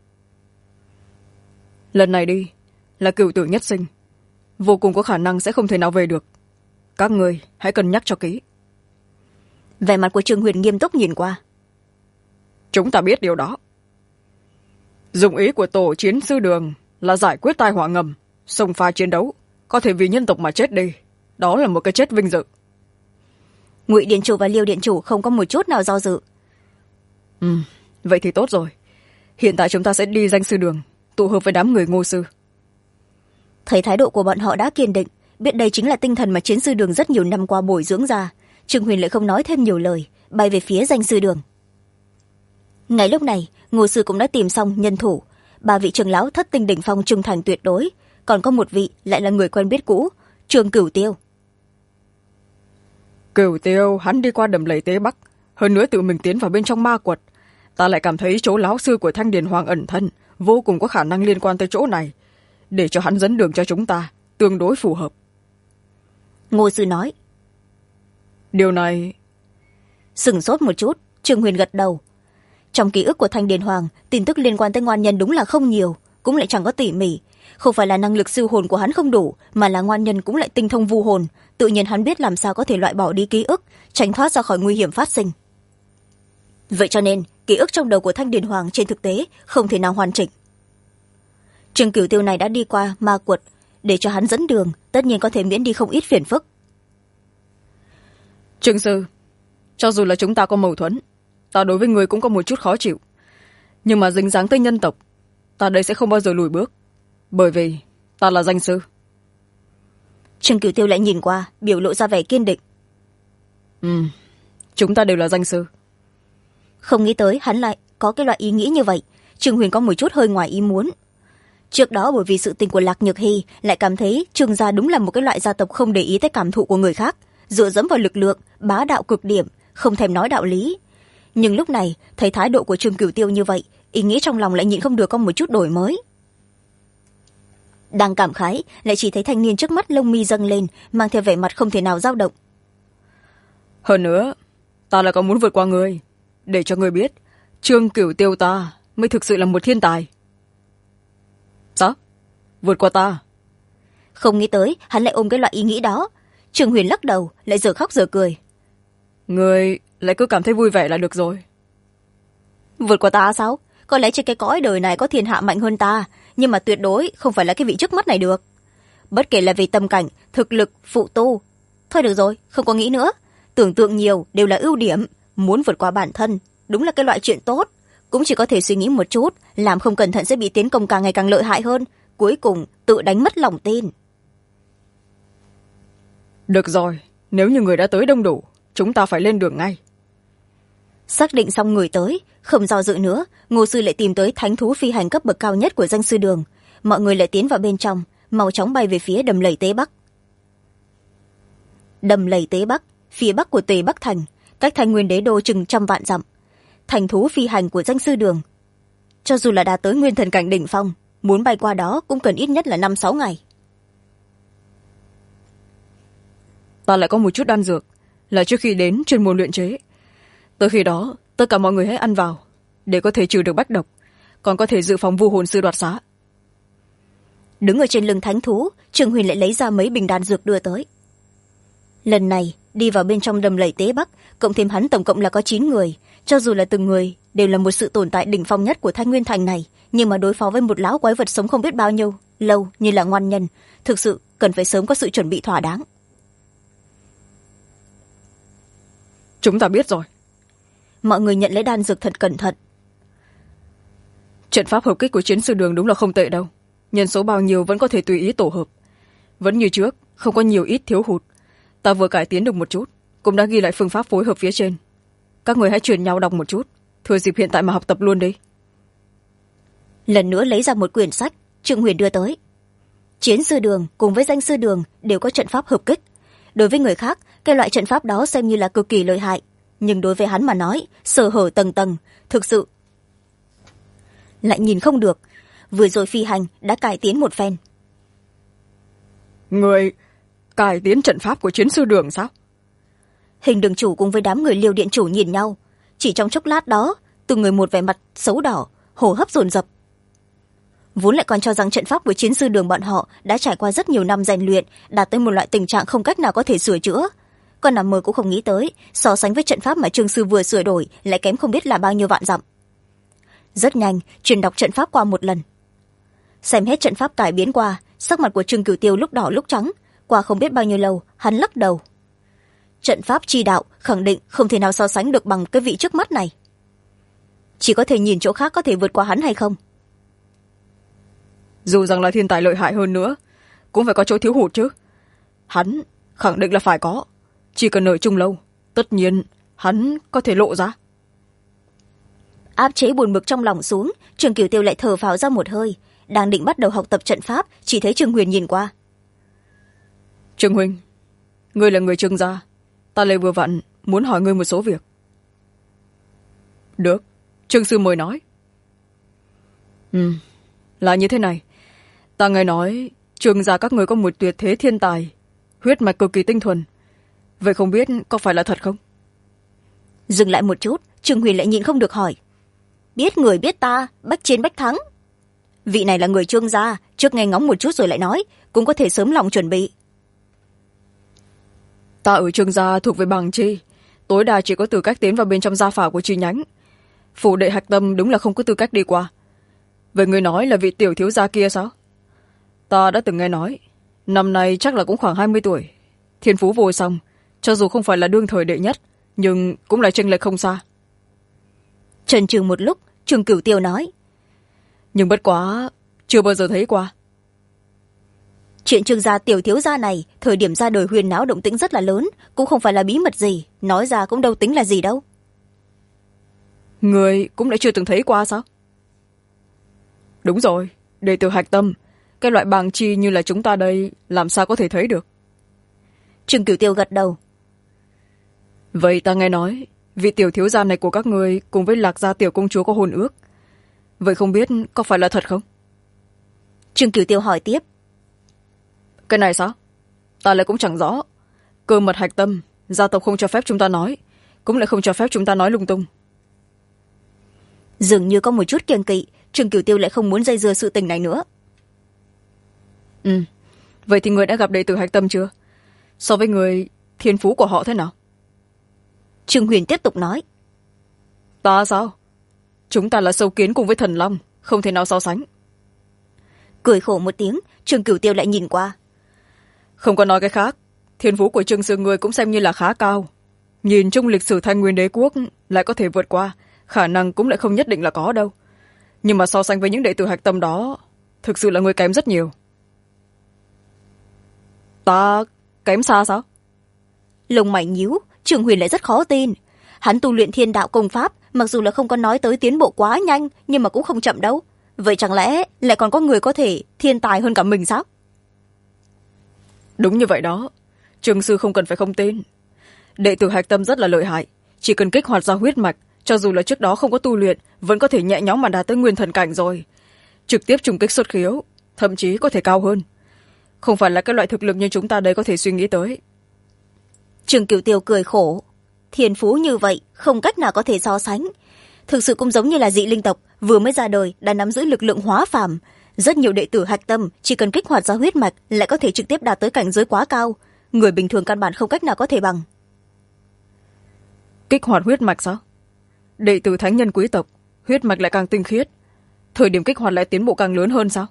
Lần này đi là cửu tử nhất sinh, vô cùng có khả năng sẽ không thể nào về được. Các người hãy cân nhắc cho kỹ. Vẻ mặt của Trương Huyền nghiêm túc nhìn qua. Chúng ta biết điều đó. Dụng ý của tổ chiến sư đường là giải quyết tai họa ngầm, xông pha chiến đấu, có thể vì nhân tộc mà chết đi, đó là một cái chết vinh dự. Ngụy điện chủ và Liêu điện chủ không có một chút nào do dự. Vậy thì tốt rồi, hiện tại chúng ta sẽ đi danh sư đường, tụ hợp với đám người Ngô sư. Thấy thái độ của bọn họ đã kiên định, biết đây chính là tinh thần mà chiến sư đường rất nhiều năm qua bồi dưỡng ra, Trương Huyền lại không nói thêm nhiều lời, bay về phía danh sư đường. Ngay lúc này Ngô sư cũng đã tìm xong nhân thủ, 3 vị trưởng lão thất tinh đỉnh phong trung thành tuyệt đối, còn có một vị lại là người quen biết cũ, Trương Cửu Tiêu. Cửu Tiêu hắn đi qua đầm lầy Tế Bắc, hơn nữa tự mình tiến vào bên trong ma quật. Ta lại cảm thấy chỗ lão sư của Thanh Điền Hoàng ẩn thân vô cùng có khả năng liên quan tới chỗ này, để cho hắn dẫn đường cho chúng ta tương đối phù hợp. Ngô sư nói. Điều này... Sửng sốt một chút, Trương Huyền gật đầu. Trong ký ức của Thanh Điền Hoàng, tin tức liên quan tới ngoan nhân đúng là không nhiều, cũng lại chẳng có tỉ mỉ. Không phải là năng lực siêu hồn của hắn không đủ, mà là ngoan nhân cũng lại tinh thông vu hồn, tự nhiên hắn biết làm sao có thể loại bỏ đi ký ức, tránh thoát ra khỏi nguy hiểm phát sinh. Vậy cho nên ký ức trong đầu của Thanh Điền Hoàng trên thực tế không thể nào hoàn chỉnh. Trương Cửu Tiêu này đã đi qua ma quật, để cho hắn dẫn đường, tất nhiên có thể miễn đi không ít phiền phức. Trương sư, cho dù là chúng ta có mâu thuẫn, ta đối với người cũng có một chút khó chịu, nhưng mà dính dáng tới nhân tộc, ta đây sẽ không bao giờ lùi bước, bởi vì ta là danh sư. Trương Cửu Tiêu lại nhìn qua, biểu lộ ra vẻ kiên định. Chúng ta đều là danh sư. Không nghĩ tới hắn lại có cái loại ý nghĩ như vậy, Trương Huyền có một chút hơi ngoài ý muốn. Trước đó bởi vì sự tình của Lạc Nhược Hy, lại cảm thấy Trương gia đúng là một cái loại gia tộc không để ý tới cảm thụ của người khác, dựa dẫm vào lực lượng, bá đạo cực điểm, không thèm nói đạo lý. Nhưng lúc này thấy thái độ của Trương Cửu Tiêu như vậy, ý nghĩ trong lòng lại nhịn không được có một chút đổi mới. Đang cảm khái, lại chỉ thấy thanh niên trước mắt lông mi dâng lên, mang theo vẻ mặt không thể nào dao động. Hơn nữa, ta lại còn muốn vượt qua người, để cho người biết Trương Cửu Tiêu ta mới thực sự là một thiên tài. Sao? Vượt qua ta? Không nghĩ tới hắn lại ôm cái loại ý nghĩ đó. Trương Huyền lắc đầu, lại giờ khóc giờ cười. Người lại cứ cảm thấy vui vẻ là được rồi. Vượt qua ta sao? Có lẽ trên cái cõi đời này có thiên hạ mạnh hơn ta, nhưng mà tuyệt đối không phải là cái vị trước mắt này được. bất kể là về tâm cảnh, thực lực, phụ tu. Thôi được rồi, không có nghĩ nữa. Tưởng tượng nhiều đều là ưu điểm. Muốn vượt qua bản thân đúng là cái loại chuyện tốt. Cũng chỉ có thể suy nghĩ một chút, làm không cẩn thận sẽ bị tiến công càng ngày càng lợi hại hơn, cuối cùng tự đánh mất lòng tin. Được rồi, nếu như người đã tới đông đủ, chúng ta phải lên đường ngay. Xác định xong người tới, không do dự nữa, Ngô sư lại tìm tới thánh thú phi hành cấp bậc cao nhất của danh sư đường. Mọi người lại tiến vào bên trong, mau chóng bay về phía đầm lầy Tế Bắc. Đầm lầy Tế Bắc, phía bắc của Tề Bắc thành, cách Thanh Nguyên Đế đô chừng 100 vạn dặm. Thành thú phi hành của danh sư đường, cho dù là đã tới nguyên thần cảnh đỉnh phong, muốn bay qua đó cũng cần ít nhất là 5-6 ngày. Ta lại có một chút đan dược, là trước khi đến chuyên môn luyện chế. Tới khi đó tất cả mọi người hãy ăn vào, để có thể trừ được bách độc, còn có thể dự phòng vu hồn sư đoạt xá. Đứng ở trên lưng thánh thú, Trương Huyền lại lấy ra mấy bình đan dược đưa tới. Lần này đi vào bên trong đầm lầy Tế Bắc, cộng thêm hắn tổng cộng là có 9 người. Cho dù là từng người đều là một sự tồn tại đỉnh phong nhất của Thanh Nguyên thành này, nhưng mà đối phó với một lão quái vật sống không biết bao nhiêu lâu như là ngoan nhân, thực sự cần phải sớm có sự chuẩn bị thỏa đáng. Chúng ta biết rồi. Mọi người nhận lấy đan dược thật cẩn thận. Trận pháp hợp kích của chiến sư đường đúng là không tệ đâu, nhân số bao nhiêu vẫn có thể tùy ý tổ hợp, vẫn như trước, không có nhiều ít thiếu hụt. Ta vừa cải tiến được một chút, cũng đã ghi lại phương pháp phối hợp phía trên. Các người hãy truyền nhau đọc một chút, thừa dịp hiện tại mà học tập luôn đi. Lần nữa lấy ra một quyển sách, Trương Huyền đưa tới. Chiến sư đường cùng với danh sư đường đều có trận pháp hợp kích. Đối với người khác, cái loại trận pháp đó xem như là cực kỳ lợi hại, nhưng đối với hắn mà nói, sơ hở tầng tầng, thực sự lại nhìn không được. Vừa rồi phi hành đã cải tiến một phen. Người cải tiến trận pháp của chiến sư đường sao? Hình đường chủ cùng với đám người Liêu điện chủ nhìn nhau, chỉ trong chốc lát đó, từng người một vẻ mặt xấu đỏ, hô hấp dồn dập. Vốn lại còn cho rằng trận pháp của chiến sư đường bọn họ đã trải qua rất nhiều năm rèn luyện, đạt tới một loại tình trạng không cách nào có thể sửa chữa. Còn nằm mơ cũng không nghĩ tới, so sánh với trận pháp mà Trương sư vừa sửa đổi lại kém không biết là bao nhiêu vạn dặm. Rất nhanh truyền đọc trận pháp qua một lần. Xem hết trận pháp cải biến qua, sắc mặt của Trương Cửu Tiêu lúc đỏ lúc trắng. Qua không biết bao nhiêu lâu, hắn lắc đầu. Trận pháp chi đạo khẳng định không thể nào so sánh được bằng cái vị trước mắt này. Chỉ có thể nhìn chỗ khác có thể vượt qua hắn hay không. Dù rằng là thiên tài lợi hại hơn nữa, cũng phải có chỗ thiếu hụt chứ. Hắn khẳng định là phải có, chỉ cần ở chung lâu, tất nhiên hắn có thể lộ ra. Áp chế buồn bực trong lòng xuống, Trương Cửu Tiêu lại thở phào ra một hơi. Đang định bắt đầu học tập trận pháp, chỉ thấy Trương Huyền nhìn qua. Trương huynh, ngươi là người Trương gia, ta lại vừa vặn muốn hỏi ngươi một số việc. Được, Trương sư mời nói. Là như thế này, ta nghe nói Trương gia các người có một tuyệt thế thiên tài, huyết mạch cực kỳ tinh thuần, vậy không biết có phải là thật không? Dừng lại một chút, Trương Huyền lại nhịn không được hỏi. Biết người biết ta, bách chiến bách thắng. Vị này là người Trương gia, trước nghe ngóng một chút rồi lại nói, cũng có thể sớm lòng chuẩn bị. Ta ở Trương gia thuộc về bằng chi, tối đa chỉ có tư cách tiến vào bên trong gia phả của chi nhánh. Phủ đệ hạch tâm đúng là không có tư cách đi qua. Vậy người nói là vị tiểu thiếu gia kia sao? Ta đã từng nghe nói, năm nay chắc là cũng khoảng 20 tuổi, thiên phú vô song, cho dù không phải là đương thời đệ nhất, nhưng cũng là chênh lệch không xa. Chần chừ một lúc, Trương Cửu Tiêu nói. Nhưng bất quá, chưa bao giờ thấy qua. Chuyện Trương gia tiểu thiếu gia này, thời điểm ra đời huyền náo động tĩnh rất là lớn, cũng không phải là bí mật gì, nói ra cũng đâu tính là gì đâu. Người cũng đã chưa từng thấy qua sao? Đúng rồi, đệ tử hạch tâm, cái loại bàng chi như là chúng ta đây làm sao có thể thấy được. Trương Cửu Tiêu gật đầu. Vậy ta nghe nói vị tiểu thiếu gia này của các người cùng với Lạc gia tiểu công chúa có hôn ước, vậy không biết có phải là thật không? Trương Cửu Tiêu hỏi tiếp. Cái này sao? Ta lại cũng chẳng rõ. Cơ mật hạch tâm, gia tộc không cho phép chúng ta nói, cũng lại không cho phép chúng ta nói lung tung. Dường như có một chút kiêng kỵ, Trương Cửu Tiêu lại không muốn dây dưa sự tình này nữa. Vậy thì người đã gặp đệ tử hạch tâm chưa? So với người, thiên phú của họ thế nào? Trương Huyền tiếp tục nói. Ta sao? Chúng ta là sâu kiến cùng với thần long, không thể nào so sánh. Cười khổ một tiếng, Trương Cửu Tiêu lại nhìn qua. Không có nói cái khác, thiên phú của Trương Sư người cũng xem như là khá cao. Nhìn chung lịch sử Thanh Nguyên Đế quốc lại có thể vượt qua, khả năng cũng lại không nhất định là có đâu. Nhưng mà so sánh với những đệ tử hạch tâm đó, thực sự là người kém rất nhiều. Ta kém xa sao? Lông mày nhíu, Trường Huyền lại rất khó tin. Hắn tu luyện thiên đạo công pháp, mặc dù là không có nói tới tiến bộ quá nhanh, nhưng mà cũng không chậm đâu. Vậy chẳng lẽ lại còn có người có thể thiên tài hơn cả mình sao? Đúng như vậy đó, Trương Sư không cần phải không tin. Đệ tử hạch tâm rất là lợi hại, chỉ cần kích hoạt ra huyết mạch, cho dù là trước đó không có tu luyện, vẫn có thể nhẹ nhõm mà đạt tới nguyên thần cảnh rồi. Trực tiếp trùng kích xuất khiếu, thậm chí có thể cao hơn. Không phải là cái loại thực lực như chúng ta đây có thể suy nghĩ tới. Trương Cửu Tiêu cười khổ. Thiên phú như vậy, không cách nào có thể so sánh. Thực sự cũng giống như là dị linh tộc, vừa mới ra đời đã nắm giữ lực lượng hóa phàm. Rất nhiều đệ tử hạch tâm chỉ cần kích hoạt ra huyết mạch lại có thể trực tiếp đạt tới cảnh giới quá cao. Người bình thường căn bản không cách nào có thể bằng. Kích hoạt huyết mạch sao? Đệ tử thánh nhân quý tộc, huyết mạch lại càng tinh khiết. Thời điểm kích hoạt lại tiến bộ càng lớn hơn sao?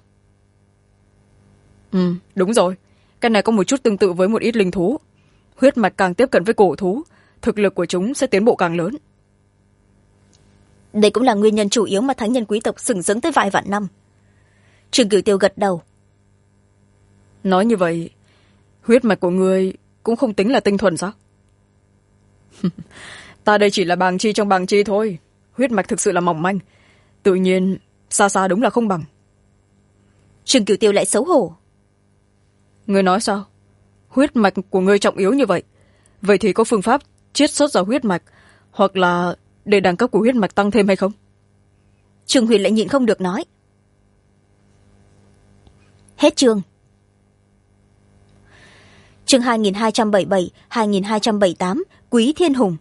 Đúng rồi. Cái này có một chút tương tự với một ít linh thú. Huyết mạch càng tiếp cận với cổ thú, thực lực của chúng sẽ tiến bộ càng lớn. Đây cũng là nguyên nhân chủ yếu mà thánh nhân quý tộc sừng sững tới vài vạn năm. Trương Cửu Tiêu gật đầu. Nói như vậy, huyết mạch của ngươi cũng không tính là tinh thuần sao? Ta đây chỉ là bàng chi trong bàng chi thôi. Huyết mạch thực sự là mỏng manh. Tự nhiên, xa xa đúng là không bằng. Trương Cửu Tiêu lại xấu hổ. Ngươi nói sao? Huyết mạch của ngươi trọng yếu như vậy. Vậy thì có phương pháp chiết xuất ra huyết mạch, hoặc là để đẳng cấp của huyết mạch tăng thêm hay không? Trương Huyền lại nhịn không được nói. Hết chương. Chương 2277, 2278, Quý Thiên Hùng.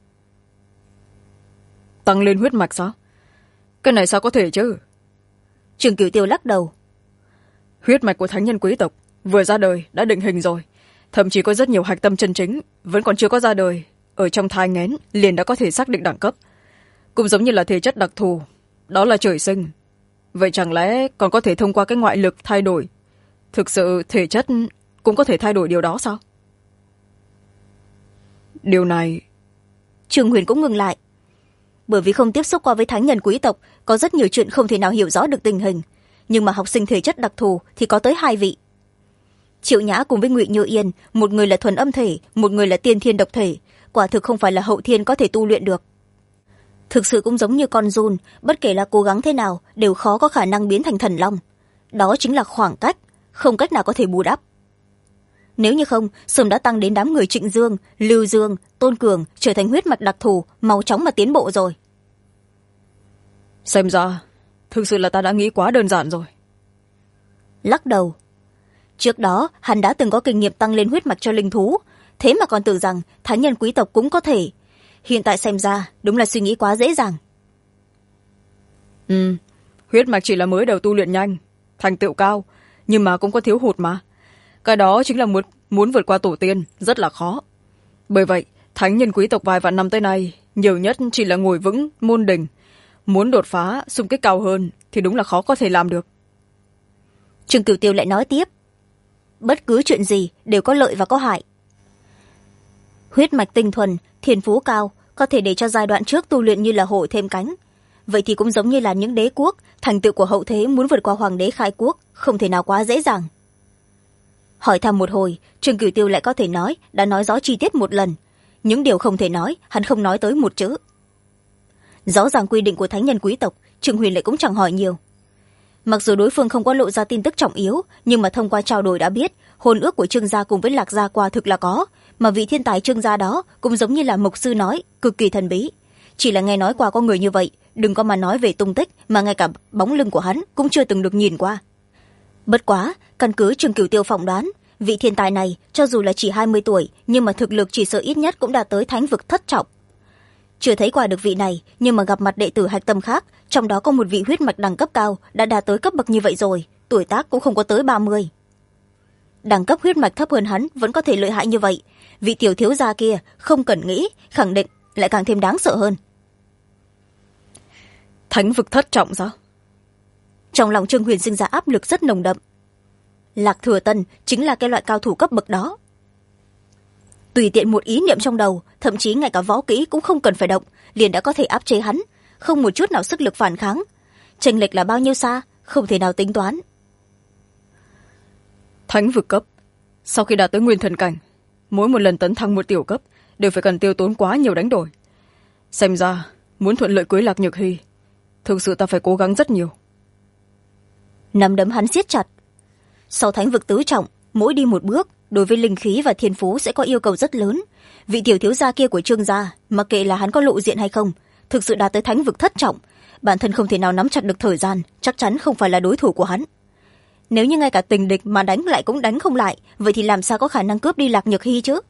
Tăng lên huyết mạch sao? Cái này sao có thể chứ? Trương Cửu Tiêu lắc đầu. Huyết mạch của thánh nhân quý tộc vừa ra đời đã định hình rồi. Thậm chí có rất nhiều hạch tâm chân chính vẫn còn chưa có ra đời, ở trong thai nghén liền đã có thể xác định đẳng cấp. Cũng giống như là thể chất đặc thù, đó là trời sinh. Vậy chẳng lẽ còn có thể thông qua cái ngoại lực thay đổi? Thực sự thể chất cũng có thể thay đổi điều đó sao? Điều này... Trương Huyền cũng ngừng lại. Bởi vì không tiếp xúc qua với thánh nhân quý tộc, có rất nhiều chuyện không thể nào hiểu rõ được tình hình. Nhưng mà học sinh thể chất đặc thù thì có tới 2 vị. Triệu Nhã cùng với Ngụy Như Yên, một người là thuần âm thể, một người là tiên thiên độc thể, quả thực không phải là hậu thiên có thể tu luyện được. Thực sự cũng giống như con giun, bất kể là cố gắng thế nào đều khó có khả năng biến thành thần long. Đó chính là khoảng cách, không cách nào có thể bù đắp. Nếu như không, sớm đã tăng đến đám người Trịnh Dương, Lưu Dương, Tôn Cường trở thành huyết mạch đặc thù, mau chóng mà tiến bộ rồi. Xem ra, thực sự là ta đã nghĩ quá đơn giản rồi. Lắc đầu. Trước đó, hắn đã từng có kinh nghiệm tăng lên huyết mạch cho linh thú, thế mà còn tưởng rằng thánh nhân quý tộc cũng có thể. Hiện tại xem ra, đúng là suy nghĩ quá dễ dàng. Huyết mạch chỉ là mới đầu tu luyện nhanh, thành tựu cao, nhưng mà cũng có thiếu hụt mà. Cái đó chính là muốn vượt qua tổ tiên, rất là khó. Bởi vậy, thánh nhân quý tộc vài vạn năm tới nay, nhiều nhất chỉ là ngồi vững môn đình. Muốn đột phá, xung kích cao hơn, thì đúng là khó có thể làm được. Trương Cửu Tiêu lại nói tiếp. Bất cứ chuyện gì đều có lợi và có hại. Huyết mạch tinh thuần, thiên phú cao, có thể để cho giai đoạn trước tu luyện như là hổ thêm cánh. Vậy thì cũng giống như là những đế quốc, thành tựu của hậu thế muốn vượt qua hoàng đế khai quốc, không thể nào quá dễ dàng. Hỏi thăm một hồi, Trương Cửu Tiêu lại có thể nói, đã nói rõ chi tiết một lần. Những điều không thể nói, hắn không nói tới một chữ. Rõ ràng quy định của thánh nhân quý tộc, Trương Huyền lại cũng chẳng hỏi nhiều. Mặc dù đối phương không có lộ ra tin tức trọng yếu, nhưng mà thông qua trao đổi đã biết, hôn ước của Trương gia cùng với Lạc gia quả thực là có, mà vị thiên tài Trương gia đó cũng giống như là mục sư nói, cực kỳ thần bí. Chỉ là nghe nói qua có người như vậy, đừng có mà nói về tung tích, mà ngay cả bóng lưng của hắn cũng chưa từng được nhìn qua. Bất quá, căn cứ Trương Cửu Tiêu phỏng đoán, vị thiên tài này cho dù là chỉ 20 tuổi, nhưng mà thực lực chỉ sợ ít nhất cũng đạt tới thánh vực thất trọng. Chưa thấy qua được vị này, nhưng mà gặp mặt đệ tử hạch tâm khác, trong đó có một vị huyết mạch đẳng cấp cao đã đạt tới cấp bậc như vậy rồi, tuổi tác cũng không có tới 30. Đẳng cấp huyết mạch thấp hơn hắn vẫn có thể lợi hại như vậy, vị tiểu thiếu gia kia không cần nghĩ, khẳng định lại càng thêm đáng sợ hơn. Thánh vực thất trọng sao? Trong lòng Trương Huyền sinh ra áp lực rất nồng đậm. Lạc Thừa Tân chính là cái loại cao thủ cấp bậc đó. Tùy tiện một ý niệm trong đầu, thậm chí ngay cả võ kỹ cũng không cần phải động, liền đã có thể áp chế hắn, không một chút nào sức lực phản kháng. Chênh lệch là bao nhiêu xa, không thể nào tính toán. Thánh vực cấp, sau khi đạt tới nguyên thần cảnh, mỗi một lần tấn thăng một tiểu cấp đều phải cần tiêu tốn quá nhiều đánh đổi. Xem ra muốn thuận lợi cưới Lạc Nhược Hy, thực sự ta phải cố gắng rất nhiều. Nắm đấm hắn siết chặt. Sau thánh vực tứ trọng, mỗi đi một bước, đối với linh khí và thiên phú sẽ có yêu cầu rất lớn. Vị tiểu thiếu gia kia của Trương gia, mặc kệ là hắn có lộ diện hay không, thực sự đạt tới thánh vực thất trọng, bản thân không thể nào nắm chặt được thời gian, chắc chắn không phải là đối thủ của hắn. Nếu như ngay cả tình địch mà đánh lại cũng đánh không lại, vậy thì làm sao có khả năng cướp đi Lạc Nhược Hy chứ?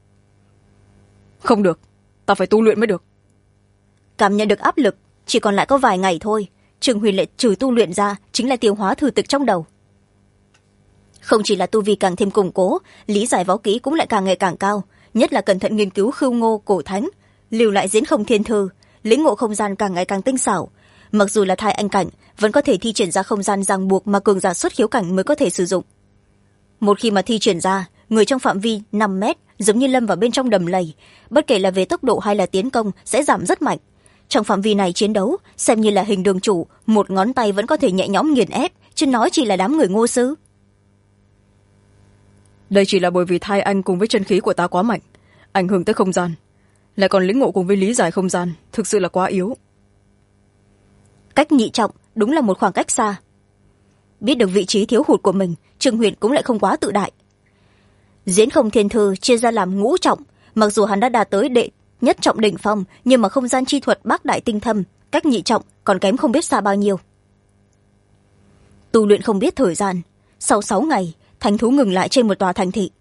Không được, ta phải tu luyện mới được. Cảm nhận được áp lực, chỉ còn lại có vài ngày thôi. Trương Huyền lại trừ tu luyện ra chính là tiêu hóa thư tịch trong đầu. Không chỉ là tu vi càng thêm củng cố, lý giải võ kỹ cũng lại càng ngày càng cao, nhất là cẩn thận nghiên cứu Khưu Ngô cổ thánh, lưu lại diễn không thiên thư, lĩnh ngộ không gian càng ngày càng tinh xảo. Mặc dù là thai anh cảnh, vẫn có thể thi triển ra không gian ràng buộc mà cường giả xuất khiếu cảnh mới có thể sử dụng. Một khi mà thi triển ra, người trong phạm vi 5 mét giống như lâm vào bên trong đầm lầy, bất kể là về tốc độ hay là tiến công sẽ giảm rất mạnh. Trong phạm vi này chiến đấu, xem như là hình đường chủ, một ngón tay vẫn có thể nhẹ nhõm nghiền ép, chứ nói chỉ là đám người Ngô sư. Đây chỉ là bởi vì thai anh cùng với chân khí của ta quá mạnh, ảnh hưởng tới không gian, lại còn lĩnh ngộ cùng với lý giải không gian, thực sự là quá yếu. Cách nhị trọng đúng là một khoảng cách xa. Biết được vị trí thiếu hụt của mình, Trương Huyền cũng lại không quá tự đại. Diễn không thiên thư chia ra làm ngũ trọng, mặc dù hắn đã đạt tới đệ nhất trọng đỉnh phong, nhưng mà không gian chi thuật bác đại tinh thâm, cách nhị trọng còn kém không biết xa bao nhiêu. Tu luyện không biết thời gian, sau 6 ngày, thánh thú ngừng lại trên một tòa thành thị.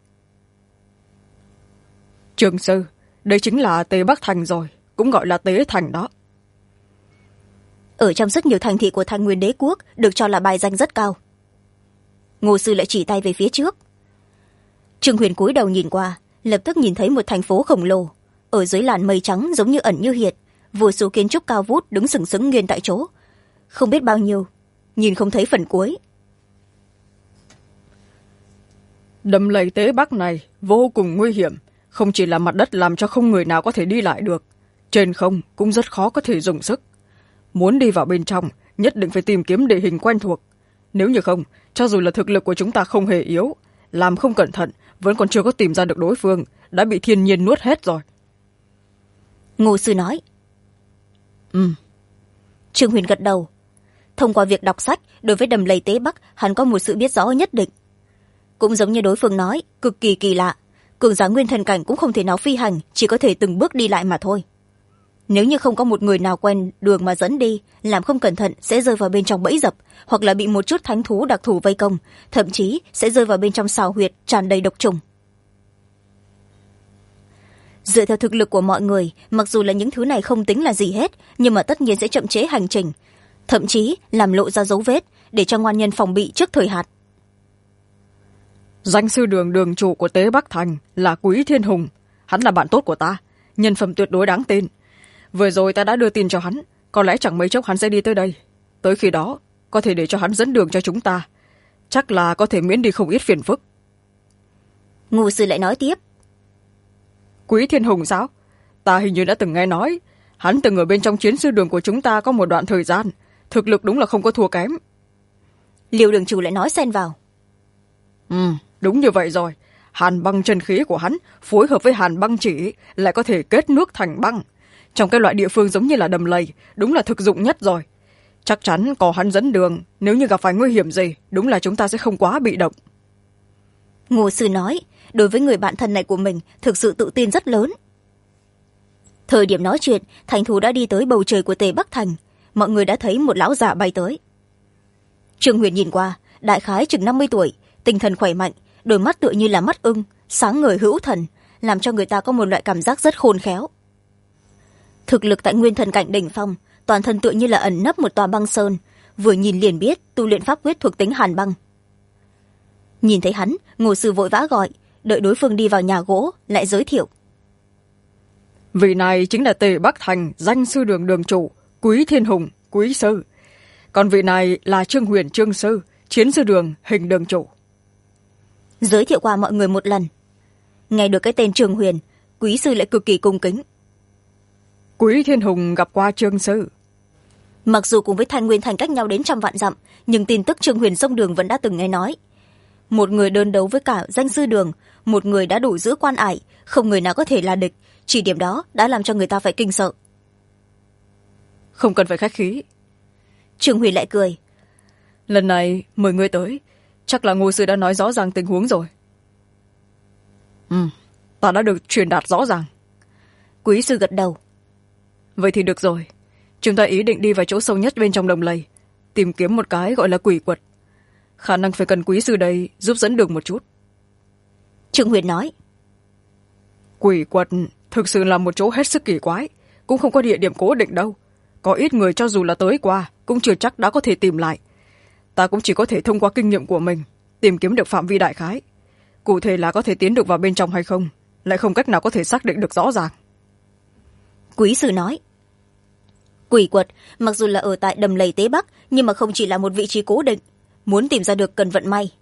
Trường sư, đây chính là Tế Bắc Thành rồi, cũng gọi là Tế Thành đó. Ở trong rất nhiều thành thị của Thanh Nguyên Đế quốc được cho là bài danh rất cao. Ngô sư lại chỉ tay về phía trước. Trương Huyền cúi đầu nhìn qua, lập tức nhìn thấy một thành phố khổng lồ. Ở dưới làn mây trắng giống như ẩn như hiện, vô số kiến trúc cao vút đứng sừng sững nguyên tại chỗ. Không biết bao nhiêu, nhìn không thấy phần cuối. Đầm lầy Tế Bắc này vô cùng nguy hiểm, không chỉ là mặt đất làm cho không người nào có thể đi lại được, trên không cũng rất khó có thể dùng sức. Muốn đi vào bên trong, nhất định phải tìm kiếm địa hình quen thuộc. Nếu như không, cho dù là thực lực của chúng ta không hề yếu, làm không cẩn thận, vẫn còn chưa có tìm ra được đối phương, đã bị thiên nhiên nuốt hết rồi. Ngô sư nói. Trương Huyền gật đầu. Thông qua việc đọc sách, đối với đầm lầy Tế Bắc, hắn có một sự biết rõ nhất định. Cũng giống như đối phương nói, cực kỳ kỳ lạ. Cường giả nguyên thần cảnh cũng không thể nào phi hành, chỉ có thể từng bước đi lại mà thôi. Nếu như không có một người nào quen đường mà dẫn đi, làm không cẩn thận sẽ rơi vào bên trong bẫy dập, hoặc là bị một chút thánh thú đặc thù vây công, thậm chí sẽ rơi vào bên trong xào huyệt tràn đầy độc trùng. Dựa theo thực lực của mọi người, mặc dù là những thứ này không tính là gì hết, nhưng mà tất nhiên sẽ chậm chế hành trình, thậm chí làm lộ ra dấu vết để cho ngoan nhân phòng bị trước thời hạn. Danh sư đường đường chủ của Tế Bắc Thành là Quý Thiên Hùng, hắn là bạn tốt của ta, nhân phẩm tuyệt đối đáng tin. Vừa rồi ta đã đưa tin cho hắn, có lẽ chẳng mấy chốc hắn sẽ đi tới đây. Tới khi đó, có thể để cho hắn dẫn đường cho chúng ta. Chắc là có thể miễn đi không ít phiền phức. Ngô sư lại nói tiếp. Quý Thiên Hùng sao? Ta hình như đã từng nghe nói, hắn từng ở bên trong chiến sư đường của chúng ta có một đoạn thời gian, thực lực đúng là không có thua kém. Liêu đường chủ lại nói xen vào. Đúng như vậy rồi. Hàn băng chân khí của hắn phối hợp với hàn băng chỉ lại có thể kết nước thành băng. Trong cái loại địa phương giống như là đầm lầy, đúng là thực dụng nhất rồi. Chắc chắn có hắn dẫn đường, nếu như gặp phải nguy hiểm gì, đúng là chúng ta sẽ không quá bị động. Ngô sư nói, đối với người bạn thân này của mình, thực sự tự tin rất lớn. Thời điểm nói chuyện, thành thú đã đi tới bầu trời của Tề Bắc Thành. Mọi người đã thấy một lão già bay tới. Trương Huyền nhìn qua, đại khái chừng 50 tuổi, tinh thần khỏe mạnh, đôi mắt tựa như là mắt ưng, sáng ngời hữu thần, làm cho người ta có một loại cảm giác rất khôn khéo. Thực lực tại nguyên thần cảnh đỉnh phong, toàn thân tựa như là ẩn nấp một tòa băng sơn, vừa nhìn liền biết tu luyện pháp quyết thuộc tính hàn băng. Nhìn thấy hắn, Ngô sư vội vã gọi, đợi đối phương đi vào nhà gỗ, lại giới thiệu. Vị này chính là Tề Bắc Thành danh sư đường đường chủ, Quý Thiên Hùng, Quý sư. Còn vị này là Trương Huyền Trương sư, chiến sư đường hình đường chủ. giới thiệu qua mọi người một lần. Nghe được cái tên Trường Huyền, quý sư lại cực kỳ cung kính. Quý Thiên Hùng gặp qua Trương sư. Mặc dù cùng với Thanh Nguyên Thành cách nhau đến 100 vạn dặm, nhưng tin tức Trương Huyền sông đường vẫn đã từng nghe nói. Một người đơn đấu với cả danh sư Đường, một người đã đủ giữ quan ải, không người nào có thể là địch, chỉ điểm đó đã làm cho người ta phải kinh sợ. Không cần phải khách khí. Trương Huyền lại cười. Lần này mời ngươi tới, chắc là Ngô sư đã nói rõ ràng tình huống rồi. Ta đã được truyền đạt rõ ràng. Quý sư gật đầu. Vậy thì được rồi, chúng ta ý định đi vào chỗ sâu nhất bên trong đầm lầy, tìm kiếm một cái gọi là quỷ quật. Khả năng phải cần quý sư đây giúp dẫn đường một chút. Trương Huyền nói. Quỷ quật thực sự là một chỗ hết sức kỳ quái, cũng không có địa điểm cố định đâu. Có ít người cho dù là tới qua cũng chưa chắc đã có thể tìm lại. Ta cũng chỉ có thể thông qua kinh nghiệm của mình tìm kiếm được phạm vi đại khái. Cụ thể là có thể tiến được vào bên trong hay không, lại không cách nào có thể xác định được rõ ràng. Quý sư nói. Quỷ quật mặc dù là ở tại đầm lầy Tế Bắc, nhưng mà không chỉ là một vị trí cố định, muốn tìm ra được cần vận may.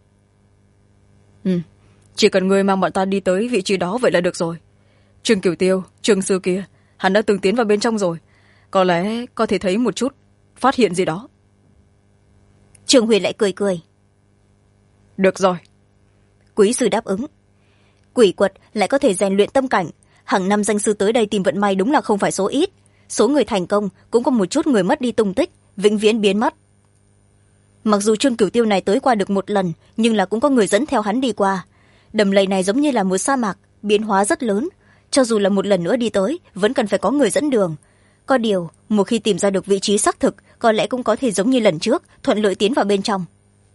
Chỉ cần ngươi mang bọn ta đi tới vị trí đó vậy là được rồi. Trương Cửu Tiêu, Trương sư kia, hắn đã từng tiến vào bên trong rồi, có lẽ có thể thấy một chút phát hiện gì đó. Trương Huyền lại cười cười. Được rồi. Quý sư đáp ứng. Quỷ quật lại có thể rèn luyện tâm cảnh, hàng năm danh sư tới đây tìm vận may đúng là không phải số ít. Số người thành công cũng có một chút người mất đi tung tích, vĩnh viễn biến mất. Mặc dù Trương Cửu Tiêu này tới qua được một lần, nhưng là cũng có người dẫn theo hắn đi qua. Đầm lầy này giống như là một sa mạc, biến hóa rất lớn, cho dù là một lần nữa đi tới vẫn cần phải có người dẫn đường. Có điều một khi tìm ra được vị trí xác thực, có lẽ cũng có thể giống như lần trước thuận lợi tiến vào bên trong.